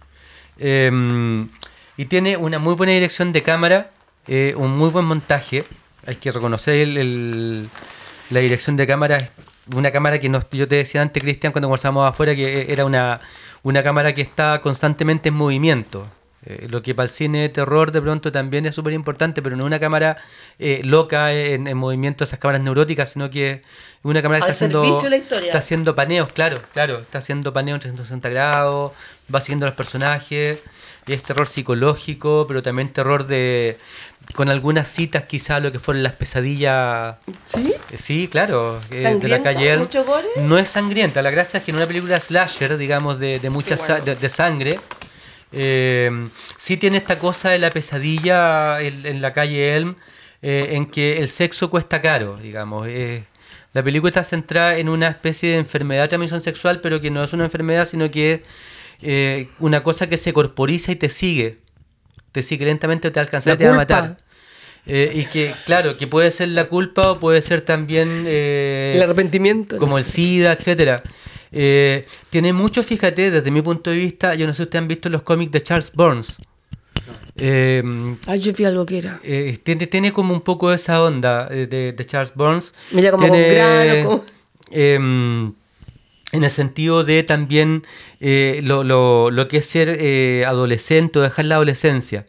Eh, y tiene una muy buena dirección de cámara, eh, un muy buen montaje. Hay que reconocer el, el- la dirección de cámara. Es una cámara que nos, yo te decía antes, Cristian, cuando conversábamos afuera, que era una, una cámara que está constantemente en movimiento. Eh, lo que para el cine de terror de pronto también es súper importante, pero no una cámara eh, loca en, en movimiento, esas cámaras neuróticas, sino que es una cámara que Al está haciendo, servicio de la historia. está haciendo paneos, claro, claro, está haciendo paneos en trescientos sesenta grados, va siguiendo a los personajes, y es terror psicológico, pero también terror de con algunas citas quizá a lo que fueron las pesadillas. ¿Sí? Eh, Sí, claro, eh, de la ¿Sangrienta? calle Elm. ¿Mucho gore? No es sangrienta, la gracia es que en una película slasher, digamos, de, de mucha Qué sa- bueno. de, de sangre, eh, sí tiene esta cosa de la pesadilla en, en la calle Elm, eh, en que el sexo cuesta caro, digamos. eh, la película está centrada en una especie de enfermedad de transmisión sexual, pero que no es una enfermedad, sino que es eh, una cosa que se corporiza y te sigue. Te sigue lentamente, te alcanza La y te va a culpa. matar. Eh, y que, claro, que puede ser la culpa o puede ser también eh, El arrepentimiento. como no el sé. SIDA, etcétera. Eh, tiene mucho, fíjate, desde mi punto de vista, yo no sé si ustedes han visto los cómics de Charles Burns. Eh, Ay, yo vi algo que era. eh, tiene, tiene como un poco esa onda eh, de, de Charles Burns. Mira, como con grano, como- em, en el sentido de también eh, lo, lo, lo que es ser eh, adolescente o dejar la adolescencia.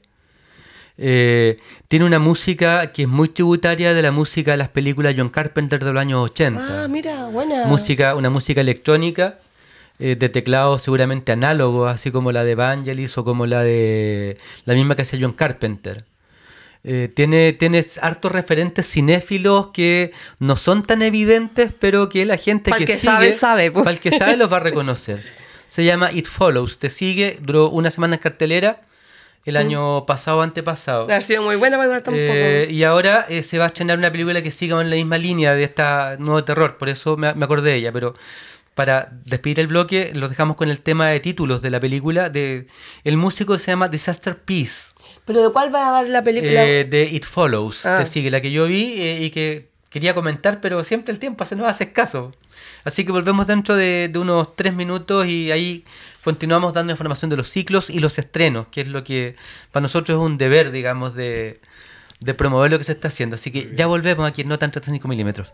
Eh, tiene una música que es muy tributaria de la música de las películas John Carpenter de los años ochenta. Ah, mira, buena. Música, una música electrónica eh, de teclados seguramente análogos, así como la de Vangelis o como la de la misma que hacía John Carpenter. Eh, tiene, tiene hartos referentes cinéfilos que no son tan evidentes, pero que la gente Pa'l que, que sigue, sabe, sabe, pues. para el que sabe los va a reconocer. Se llama It Follows, Te Sigue, duró una semana en cartelera el año pasado o antepasado. Ha sido muy buena para durar tan Eh, poco. y ahora eh, se va a estrenar una película que siga en la misma línea de esta nuevo terror, por eso me, me acordé de ella, pero para despedir el bloque lo dejamos con el tema de títulos de la película. De, el músico se llama Disaster Peace, ¿Pero de cuál va a dar la película? eh, de It Follows, Ah. Te Sigue, la que yo vi eh, y que quería comentar, pero siempre el tiempo se nos hace escaso. Así que volvemos dentro de, de unos tres minutos y ahí continuamos dando información de los ciclos y los estrenos, que es lo que para nosotros es un deber, digamos, de, de promover lo que se está haciendo. Así que ya volvemos aquí en Nota en treinta y cinco milímetros.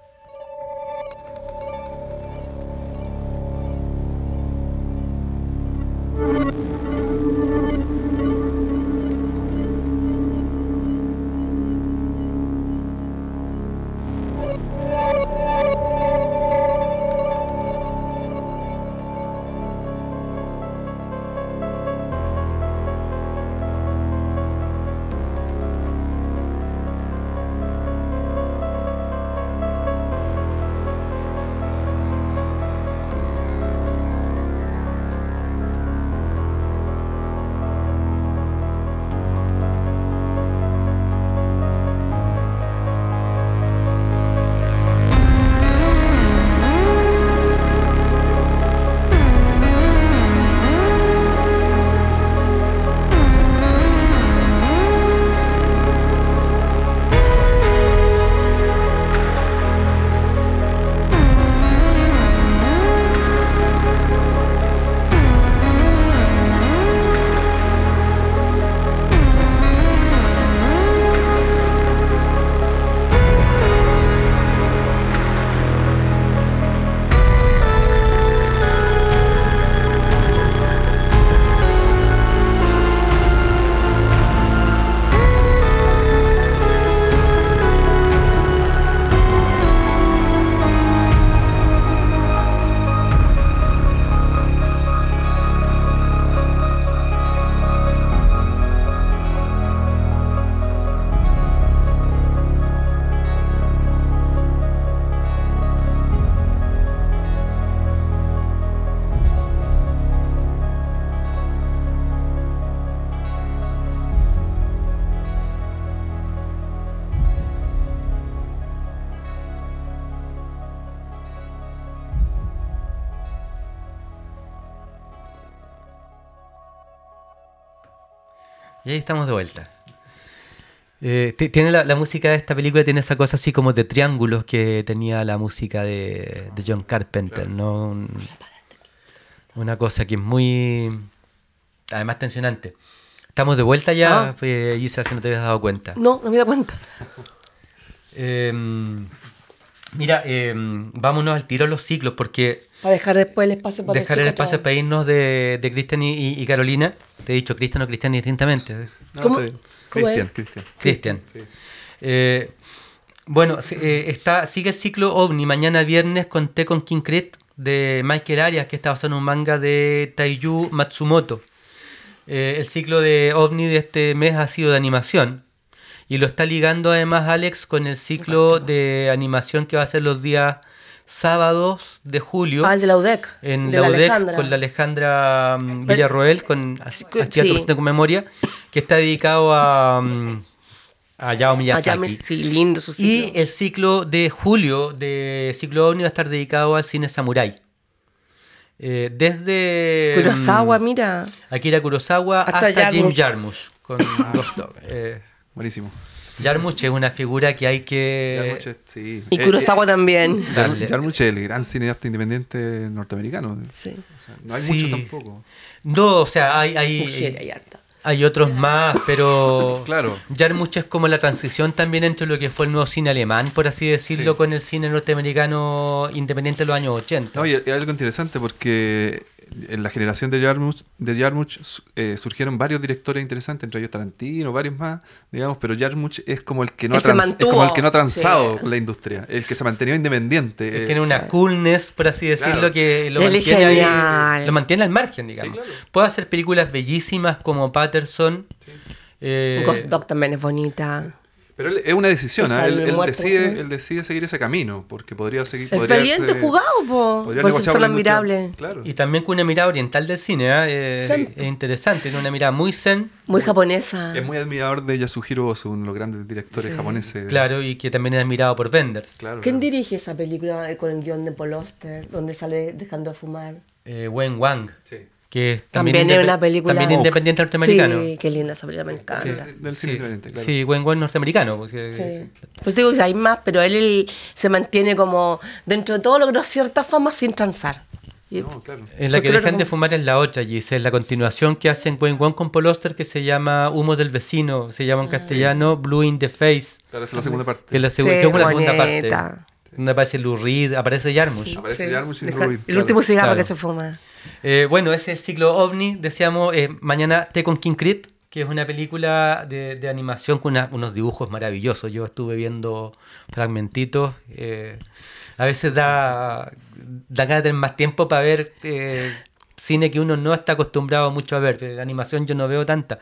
Y ahí estamos de vuelta. Eh, t- tiene la, la música de esta película tiene esa cosa así como de triángulos que tenía la música de, de John Carpenter, ¿no? Un- una cosa que es muy, además, tensionante. Estamos de vuelta ya, Ah. eh, Gisela, si no te habías dado cuenta. No, no me da cuenta. Eh, mira, eh, vámonos al tiro a los ciclos, porque Para dejar después el espacio para dejar el chico espacio todo. para irnos de, de Cristian y, y- y Carolina. Te he dicho Cristian o Cristian distintamente. No, ¿Cómo? está bien. ¿Cómo es? Cristian, Cristian. Cristian. Sí. Eh, bueno, si- eh, está, sigue el ciclo OVNI. Mañana viernes conté con King Crit de Michael Arias, que está basado en un manga de Taiyu Matsumoto. Eh, el ciclo de OVNI de este mes ha sido de animación. Y lo está ligando además Alex con el ciclo de animación que va a ser los días sábados de julio. Ah, el de la U D E C. En de la U D E C Alejandra. con la Alejandra mm, Pero- Villarroel, con Sí, actividad sí. turística con memoria, que está dedicado a, mm, a Hayao Ah, Miyazaki. ya me- sí, lindo su Y sitio. el ciclo de julio de ciclo OVNI va a estar dedicado al cine samurai. Eh, desde Kurosawa, mm, mira. Akira Kurosawa Hasta hasta, Jim Jarmusch. Jarmusch con Ghost Dog. Eh, Buenísimo. Jarmusch es una figura que hay que Jarmusch es- sí. Y Eh, Kurosawa también. eh, darle. Jarmusch es el gran cineasta independiente norteamericano. Sí. O sea, no hay Sí. mucho tampoco. No, o sea, hay, Mujer hay, hay harta. hay otros más, pero Claro. Jarmusch es como la transición también entre lo que fue el nuevo cine alemán, por así decirlo, Sí. con el cine norteamericano independiente de los años ochenta. No, y es algo interesante porque en la generación de Jarmusch, de Jarmusch su- eh, surgieron varios directores interesantes, entre ellos Tarantino, varios más, digamos, pero Jarmusch es como el que no, Él ha, se trans- es mantuvo, como el que no ha transado sí. con la industria, el que se ha mantenido independiente. Él eh, tiene una sí. coolness, por así decirlo, Claro. que lo Él es mantiene, ahí- genial. lo mantiene al margen, digamos. claro. Puede hacer películas bellísimas como Patterson. eh, Ghost Dog también es bonita. Pero él- es una decisión, Esa ¿ah? él, el él muerto, decide, ¿sí? él decide seguir ese camino, porque podría seguir... Es podría valiente, haberse- jugado, po. podría Por negociar eso con la tan industria. admirable. Claro. y también con una mirada oriental del cine, ¿ah? Eh, Sí. es interesante, tiene una mirada muy zen, Muy japonesa. Es muy admirador de Yasuhiro Ozu, uno de los grandes directores Sí. japoneses. claro, y que también es admirado por Wenders. Claro, ¿Quién claro. dirige esa película eh, con el guión de Paul Auster, donde sale dejando de fumar? Eh, Wen Wang, Sí. que es También también, es indepe- una película... también independiente norteamericano. Sí, qué linda esa película, me encanta. Del cine independiente, claro. Sí, Wen Wang norteamericano. Pues, eh, Sí. Pues digo que hay más, pero él, él se mantiene como dentro de todo logró cierta fama sin transar. Y- No, claro. En la que Porque dejan lo- de fumar es la otra, y es la continuación que hacen Wen Wang con Paul Auster, que se llama Humo del Vecino, se llama en castellano Blue in the Face, Claro, esa es la segunda parte. que es la, segu- Sí, que es una segunda bonita. parte. Donde aparece Lou Reed, aparece Jarmusch. Aparece Jarmusch y Deja- Lou Reed, el claro. último cigarro Claro. que se fuma. Eh, bueno, ese es el ciclo OVNI. Decíamos, eh, mañana Té con King Crit, que es una película de, de animación con una- unos dibujos maravillosos. Yo estuve viendo fragmentitos. eh, a veces da, da ganas de tener más tiempo para ver eh, cine que uno no está acostumbrado mucho a ver. La animación yo no veo tanta.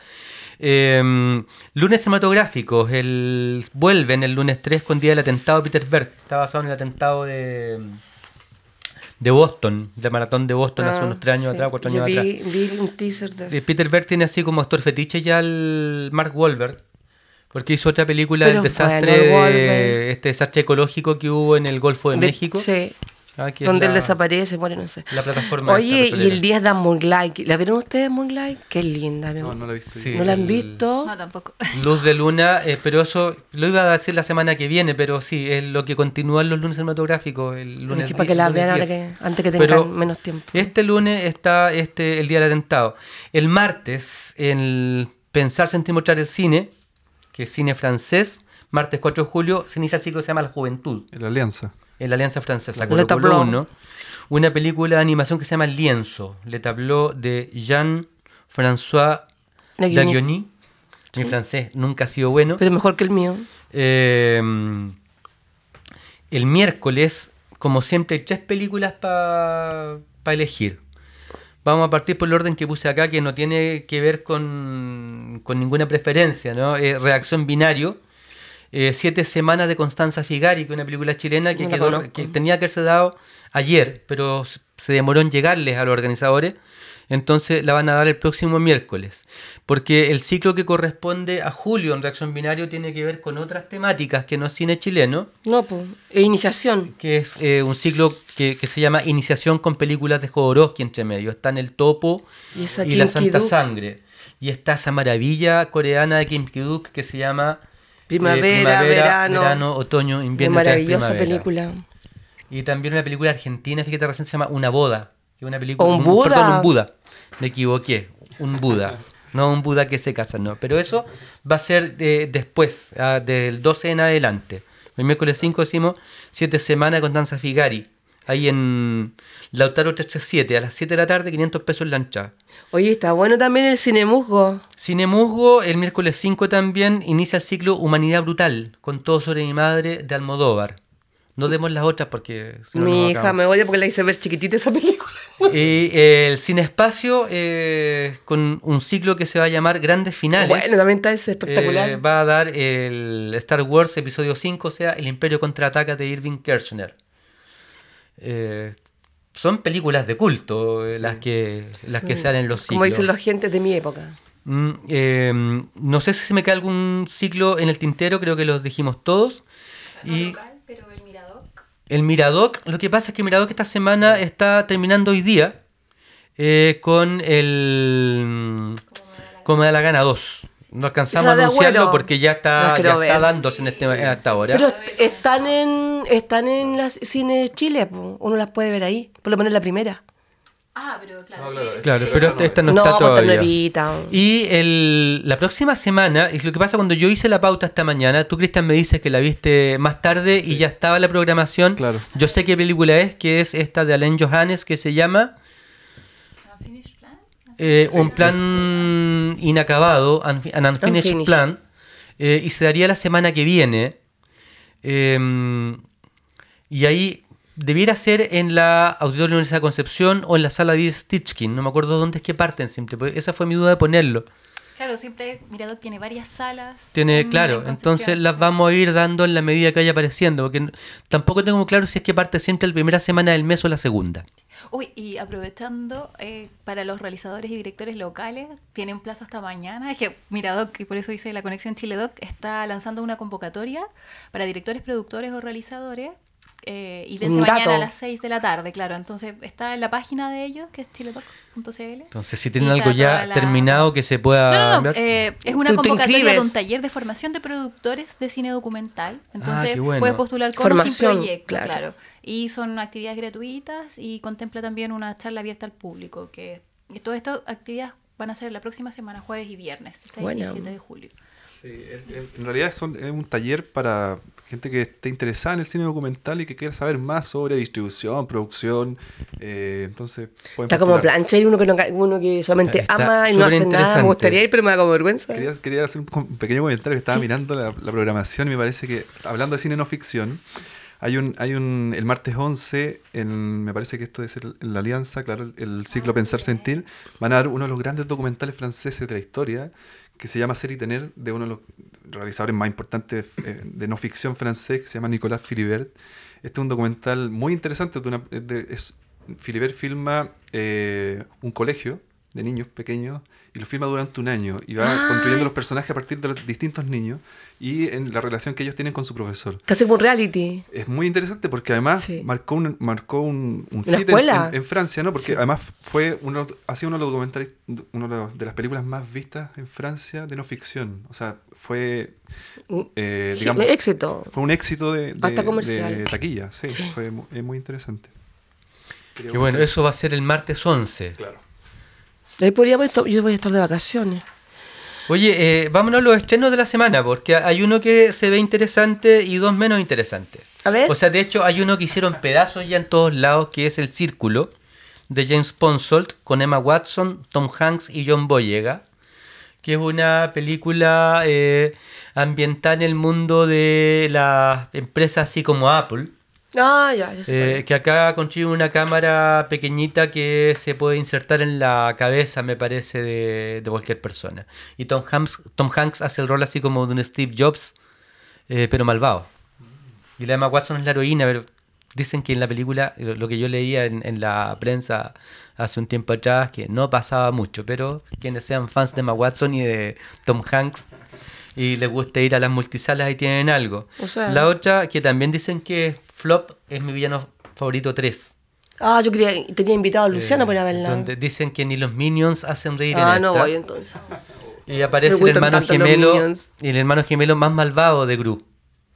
Eh, lunes cinematográficos. El, vuelven el lunes tres con Día del Atentado de Peter Berg. Está basado en el atentado de... de Boston, del maratón de Boston hace Ah, unos tres años sí. atrás, cuatro Yo años vi, atrás. vi un teaser de Eh, eso. Peter Berg tiene así como actor fetiche ya al Mark Wahlberg, porque hizo otra película Pero del desastre, bueno, el de- Wahlberg. este desastre ecológico que hubo en el Golfo de, De- México, Sí, ah, que es donde él la- desaparece, bueno, no sé. la plataforma Oye, esta y el petrolera. diez de Moonlight. ¿La vieron ustedes, Moonlight? Qué linda. me No, gusta. no la he visto. Sí. ¿No la han el- visto? No, tampoco. Luz de Luna, eh, pero eso lo iba a decir la semana que viene, pero sí, es lo que continúan los lunes cinematográficos. El lunes Es que para di- que la lunes vean ahora diez. que, antes que tengan Pero menos tiempo. Este lunes está este el día del atentado. El martes, el Pensar, Sentir, Mostrar el Cine, que es cine francés, martes cuatro de julio, se inicia el ciclo que se llama La Juventud, En la Alianza. en la Alianza Francesa, Le Colo Colo Tableau. uno. Una película de animación que se llama Lienzo, Le Tableau de Jean-François Laguigny. Laguigny. Mi francés nunca ha sido bueno. Pero mejor que el mío. Eh, el miércoles, como siempre, hay tres películas para elegir. Vamos a partir por el orden que puse acá, que no tiene que ver con, con ninguna preferencia, ¿no? Eh, Reacción Binario. Eh, Siete Semanas de Constanza Figari, que es una película chilena que, No la quedó- conozco. que tenía que haberse dado ayer, pero s- se demoró en llegarles a los organizadores. Entonces la van a dar el próximo miércoles. Porque el ciclo que corresponde a julio en Reacción Binario tiene que ver con otras temáticas que no es cine chileno, No, pues. E iniciación. que es eh, un ciclo que, que se llama Iniciación con películas de Jodorowsky entre medio. Están El Topo Y esa y La Kinky Santa Duke. Sangre. y está esa maravilla coreana de Kim Ki-duk que se llama eh, Primavera, verano. verano, otoño, Una invierno, otra vez maravillosa primavera. película. Y también una película argentina, fíjate, recién se llama Una boda. Que es una película, ¿Un Buda? Perdón, un Buda. Me equivoqué. Un Buda. No un Buda que se casa, no. Pero eso va a ser de, después, ah, del doce en adelante. El miércoles cinco decimos siete semanas con Danza Figari. Ahí en Lautaro trescientos treinta y siete, a las siete de la tarde, quinientos pesos la entrada. Oye, está bueno también el Cinemusgo. Cinemusgo, el miércoles cinco también, inicia el ciclo Humanidad Brutal, con Todo sobre mi madre, de Almodóvar. No demos las otras porque... si no, Mi nos hija acabamos. me odia porque la hice ver chiquitita esa película. Y eh, el Cine Espacio, eh, con un ciclo que se va a llamar Grandes Finales. Bueno, también está ese espectacular. Eh, va a dar el Star Wars Episodio cinco, o sea, El Imperio Contraataca de Irving Kershner. Eh, son películas de culto eh, las que las Sí. que salen en los ciclos. Como dicen los gentes de mi época. Mm, eh, no sé si se me queda algún ciclo en el tintero, creo que los dijimos todos. Y pero el Miradoc. el Miradoc, lo que pasa es que Miradoc esta semana está terminando hoy día eh, con el Como me da la gana dos. No alcanzamos Esa a de anunciarlo Agüero. porque ya está, Las quiero ya está ver. dándose en este, hasta ahora. Pero est- están en están en las cines Chile, po. Uno las puede ver ahí, por lo menos la primera. Ah, pero claro. No, claro, que- Claro, Pero pero esta no esta es. no, No, está pues está todavía. nuevita. Y el, la próxima semana, es lo que pasa cuando yo hice la pauta esta mañana, tú, Cristian, me dices que la viste más tarde y ya estaba la programación. Claro. Yo sé qué película es, que es esta de Alain Johannes, que se llama Unfinished Plan. eh, Un plan inacabado, Unfi- An Unfinished Unfinished. Plan, eh, y se daría la semana que viene. Eh, y ahí debiera ser en la Auditorio de la Universidad de Concepción o en la sala de Stitchkin, no me acuerdo dónde es que parten siempre, porque esa fue mi duda de ponerlo. Claro, siempre Miradoc tiene varias salas. Tiene, en- claro, en Concepción. entonces las vamos a ir dando en la medida que vaya apareciendo, porque n- tampoco tengo claro si es que parte siempre la primera semana del mes o la segunda. Uy, y aprovechando, eh, para los realizadores y directores locales, tienen plazo hasta mañana. Es que Miradoc, y por eso hice la conexión Chile-Doc, está lanzando una convocatoria para directores, productores o realizadores. Eh, y vence Un mañana dato. a las seis de la tarde, claro. Entonces está en la página de ellos, que es chiledoc punto c l. Entonces, si tienen Y algo está ya toda la- terminado que se pueda No, no, no. enviar. eh, es una Tú te convocatoria de inscribes. un taller de formación de productores de cine documental. Entonces Ah, qué bueno. puedes postular con o sin Formación, proyecto, claro. claro. Y son actividades gratuitas y contempla también una charla abierta al público. Que y todas estas actividades van a ser la próxima semana, jueves y viernes, seis Bueno. y siete de julio. Sí, en, en- en realidad son, es un taller para gente que esté interesada en el cine documental y que quiera saber más sobre distribución, producción. eh, entonces, pueden Está como postular. plancha y uno que, no, uno que solamente Está ama y no hace nada. superinteresante. Me gustaría ir, pero me da como vergüenza. Quería, quería hacer un, com- un pequeño comentario que estaba Sí. mirando la, la programación y me parece que, hablando de cine no ficción, hay un, hay un el martes once, en, me parece que esto es el- en la Alianza, claro, el, el ciclo Pensar Sentir, van a dar uno de los grandes documentales franceses de la historia, que se llama Ser y Tener, de uno de los realizadores más importantes eh, de no ficción francés, que se llama Nicolas Philibert. Este es un documental muy interesante. De una, de, es, Philibert filma eh, un colegio de niños pequeños y lo filma durante un año y va Ah. construyendo los personajes a partir de los distintos niños y en la relación que ellos tienen con su profesor. Casi como un reality. Es muy interesante porque además Sí. marcó un, marcó un, un ¿Una hit en, escuela? en- en Francia, ¿no? Porque Sí. además fue uno, ha sido uno de los documentales, uno de, los- de las películas más vistas en Francia de no ficción. O sea, fue, eh, digamos, Éxito. fue un éxito de, de- Hasta comercial. de taquilla. Sí, fue mu- es muy interesante. Que bueno, eso va a ser el martes once. Claro. Ahí podríamos estar- yo voy a estar de vacaciones. Oye, eh, vámonos a los estrenos de la semana, porque hay uno que se ve interesante y dos menos interesantes. A ver. O sea, de hecho, hay uno que hicieron pedazos ya en todos lados, que es El Círculo, de James Ponsoldt, con Emma Watson, Tom Hanks y John Boyega, que es una película eh, ambientada en el mundo de las empresas así como Apple. Ah, ya, ya sé cuál Eh, es. que acá construye una cámara pequeñita que se puede insertar en la cabeza, me parece, de, de cualquier persona. Y Tom Hanks, Tom Hanks hace el rol así como de un Steve Jobs, eh, pero malvado. Y la Emma Watson es la heroína, pero dicen que en la película, lo, lo que yo leía en, en la prensa hace un tiempo atrás, que no pasaba mucho, pero quienes sean fans de Emma Watson y de Tom Hanks y les gusta ir a las multisalas, ahí tienen algo. O sea- La otra, que también dicen que es flop, es Mi Villano Favorito tres. Ah, yo quería, tenía invitado a Luciano Eh, para verla. Donde dicen que ni los Minions hacen reír Ah, en no esta. voy entonces. Y aparece Me el gustan hermano tanto los gemelo, Minions. el hermano gemelo más malvado de Gru.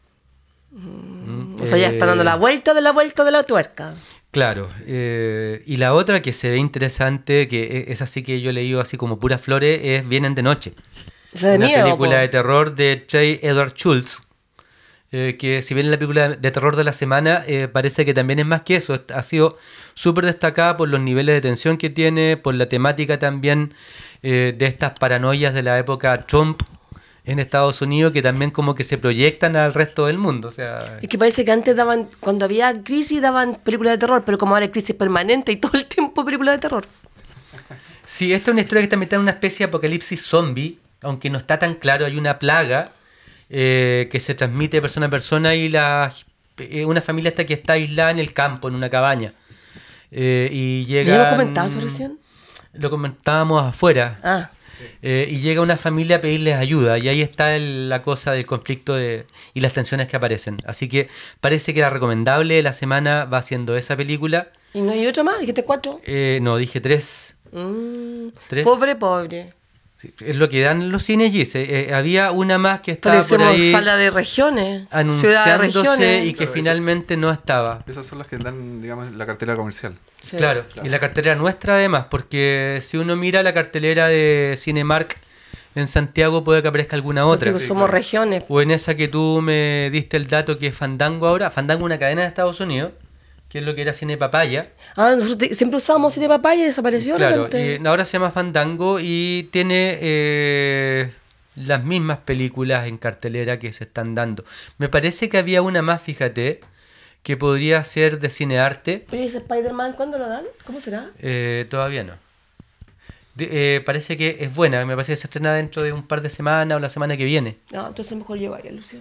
O sea, ya está dando la vuelta de la vuelta de la tuerca. Claro, eh, y la otra que se ve interesante, que es así que yo he leído así como puras flores, es Vienen de Noche. Esa de Una miedo, película po. de terror de J. Edward Schultz, eh, que si bien es la película de terror de la semana, eh, parece que también es más que eso. Ha sido súper destacada por los niveles de tensión que tiene, por la temática también eh, de estas paranoias de la época Trump en Estados Unidos, que también como que se proyectan al resto del mundo. O sea, Es que parece que antes daban, cuando había crisis daban películas de terror, pero como ahora hay crisis permanente y todo el tiempo películas de terror. sí, esta es una historia que está metida en una especie de apocalipsis zombie, aunque no está tan claro. Hay una plaga eh, que se transmite de persona a persona y la, eh, una familia hasta que está aislada en el campo, en una cabaña. Eh, y llega. ¿Ya hemos comentado eso recién? Lo comentábamos afuera. Ah, Eh, y llega una familia a pedirles ayuda, y ahí está el- la cosa del conflicto de, y las tensiones que aparecen. Así que parece que la recomendable de la semana va siendo esa película. ¿y no hay otra más? ¿Dijiste cuatro? Eh, no, dije tres. Mm, ¿Tres? Pobre, pobre. Sí, es lo que dan los cines, Gise. Eh, había una más que estaba por Parecemos ahí sala de regiones. Ciudad de anunciándose regiones. y que Claro, eso- finalmente no estaba. Esas son las que dan, digamos, la cartera comercial. Sí. Claro, y la cartelera nuestra además, porque si uno mira la cartelera de Cinemark en Santiago puede que aparezca alguna otra. Nosotros somos regiones. O en esa que tú me diste el dato que es Fandango ahora. Fandango es una cadena de Estados Unidos, que es lo que era Cine Papaya. Ah, nosotros te- siempre usábamos cine papaya y desapareció de Claro, repente. y ahora se llama Fandango y tiene eh, las mismas películas en cartelera que se están dando. Me parece que había una más, fíjate, que podría ser de cinearte. Oye, ¿ese Spider-Man cuándo lo dan? ¿Cómo será? Eh, todavía no. De- eh, parece que es buena, me parece que se estrena dentro de un par de semanas o la semana que viene. No, entonces mejor llevar a Luciano.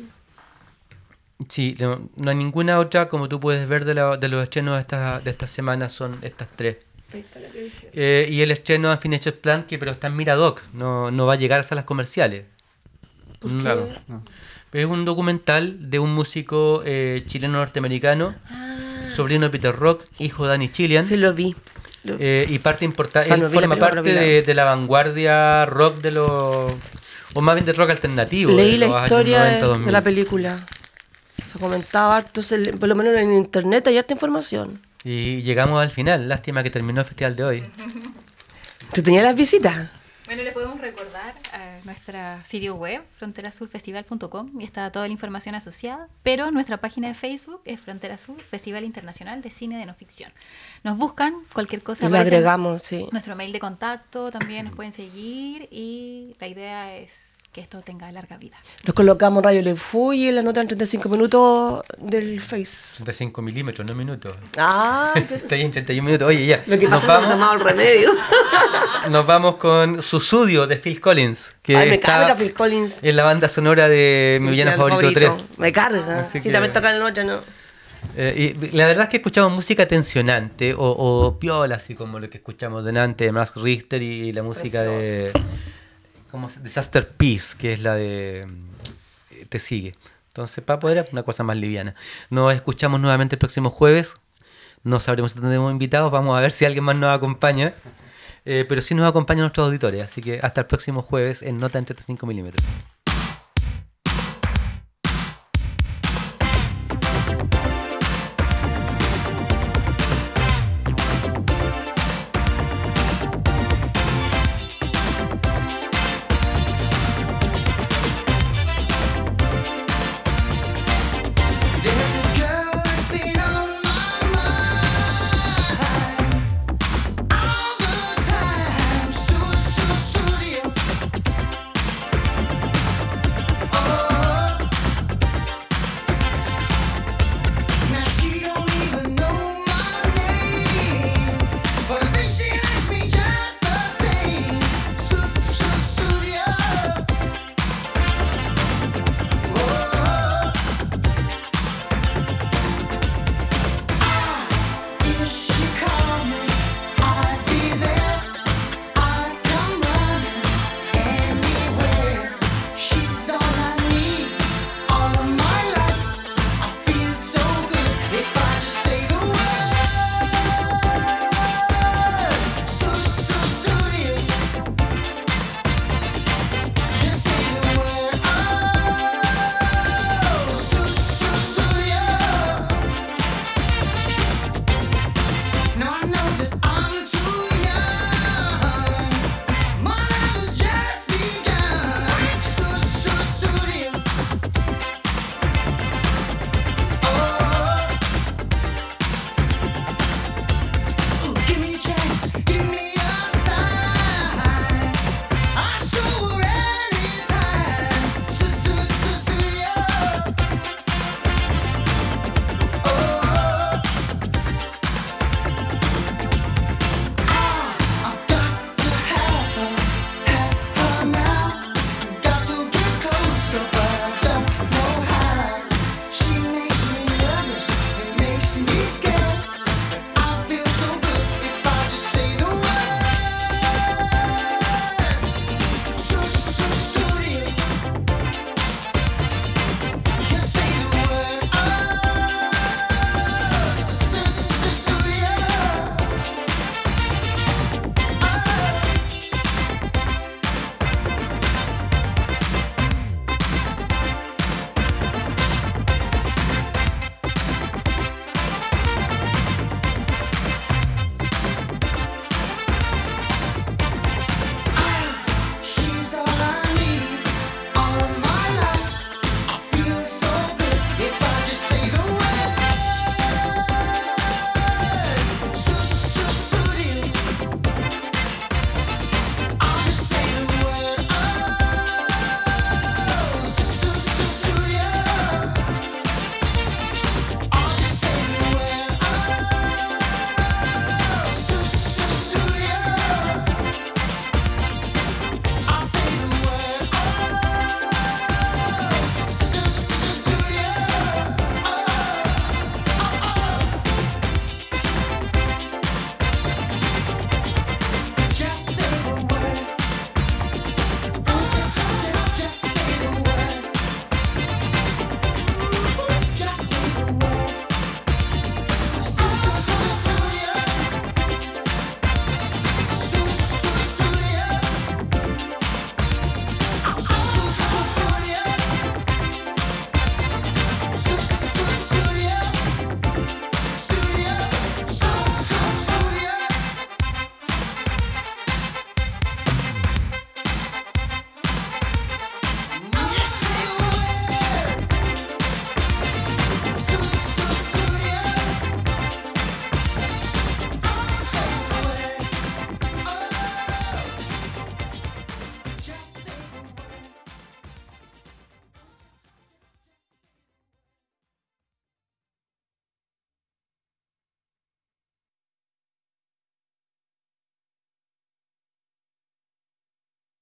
Sí, no, no hay ninguna otra, como tú puedes ver de, la- de los estrenos de esta, de esta semana, son estas tres. Ahí está lo que dice. Eh, y el estreno de Finished Plan, que pero está en Miradoc, no, no va a llegar a salas comerciales. ¿Por Mm, qué? Claro. No. Es un documental de un músico eh, chileno-norteamericano, sobrino de Peter Rock, hijo de Danny Chilean. Sí, lo vi. Lo- Eh, y parte importante, O sea, no vi la forma película, parte pero vi la- de, de la vanguardia rock de los, o más bien de rock alternativo. Leí de la los años historia de- noventa, dos de, mil. la película. Se comentaba harto, se- por lo menos en internet hay harta información. Y llegamos al final, lástima que terminó el festival de hoy. ¿Tú tenías las visitas? Bueno, le podemos recordar a nuestra sitio web, frontera sur festival punto com, y está toda la información asociada, pero nuestra página de Facebook es Frontera Sur Festival Internacional de Cine de No Ficción. Nos buscan, cualquier cosa Y lo aparece en agregamos, sí. nuestro mail de contacto, también nos pueden seguir, y la idea es que esto tenga larga vida. Los colocamos en Radio Le Fou y en la nota en treinta y cinco minutos del Face. treinta y cinco milímetros, no minutos. Ah, Estoy en treinta y un minutos. Oye, ya. lo que Nos pasa es que no he vamos, tomado el remedio. nos vamos con Susudio de Phil Collins, que Ay, me está carga Phil Collins. en la banda sonora de Mi Villano Favorito tres. Me carga. Así Si que- también toca la noche, no. Eh, y la verdad es que escuchamos música tensionante o, o piola, así como lo que escuchamos delante de Max Richter y la música de ¿cómo se- Disaster Peace, que es la de mm, Te Sigue. Entonces, para poder una cosa más liviana. Nos escuchamos nuevamente el próximo jueves. No sabremos si tendremos invitados. Vamos a ver si alguien más nos acompaña. Eh, pero sí nos acompañan nuestros auditores. Así que hasta el próximo jueves en Nota en treinta y cinco milímetros.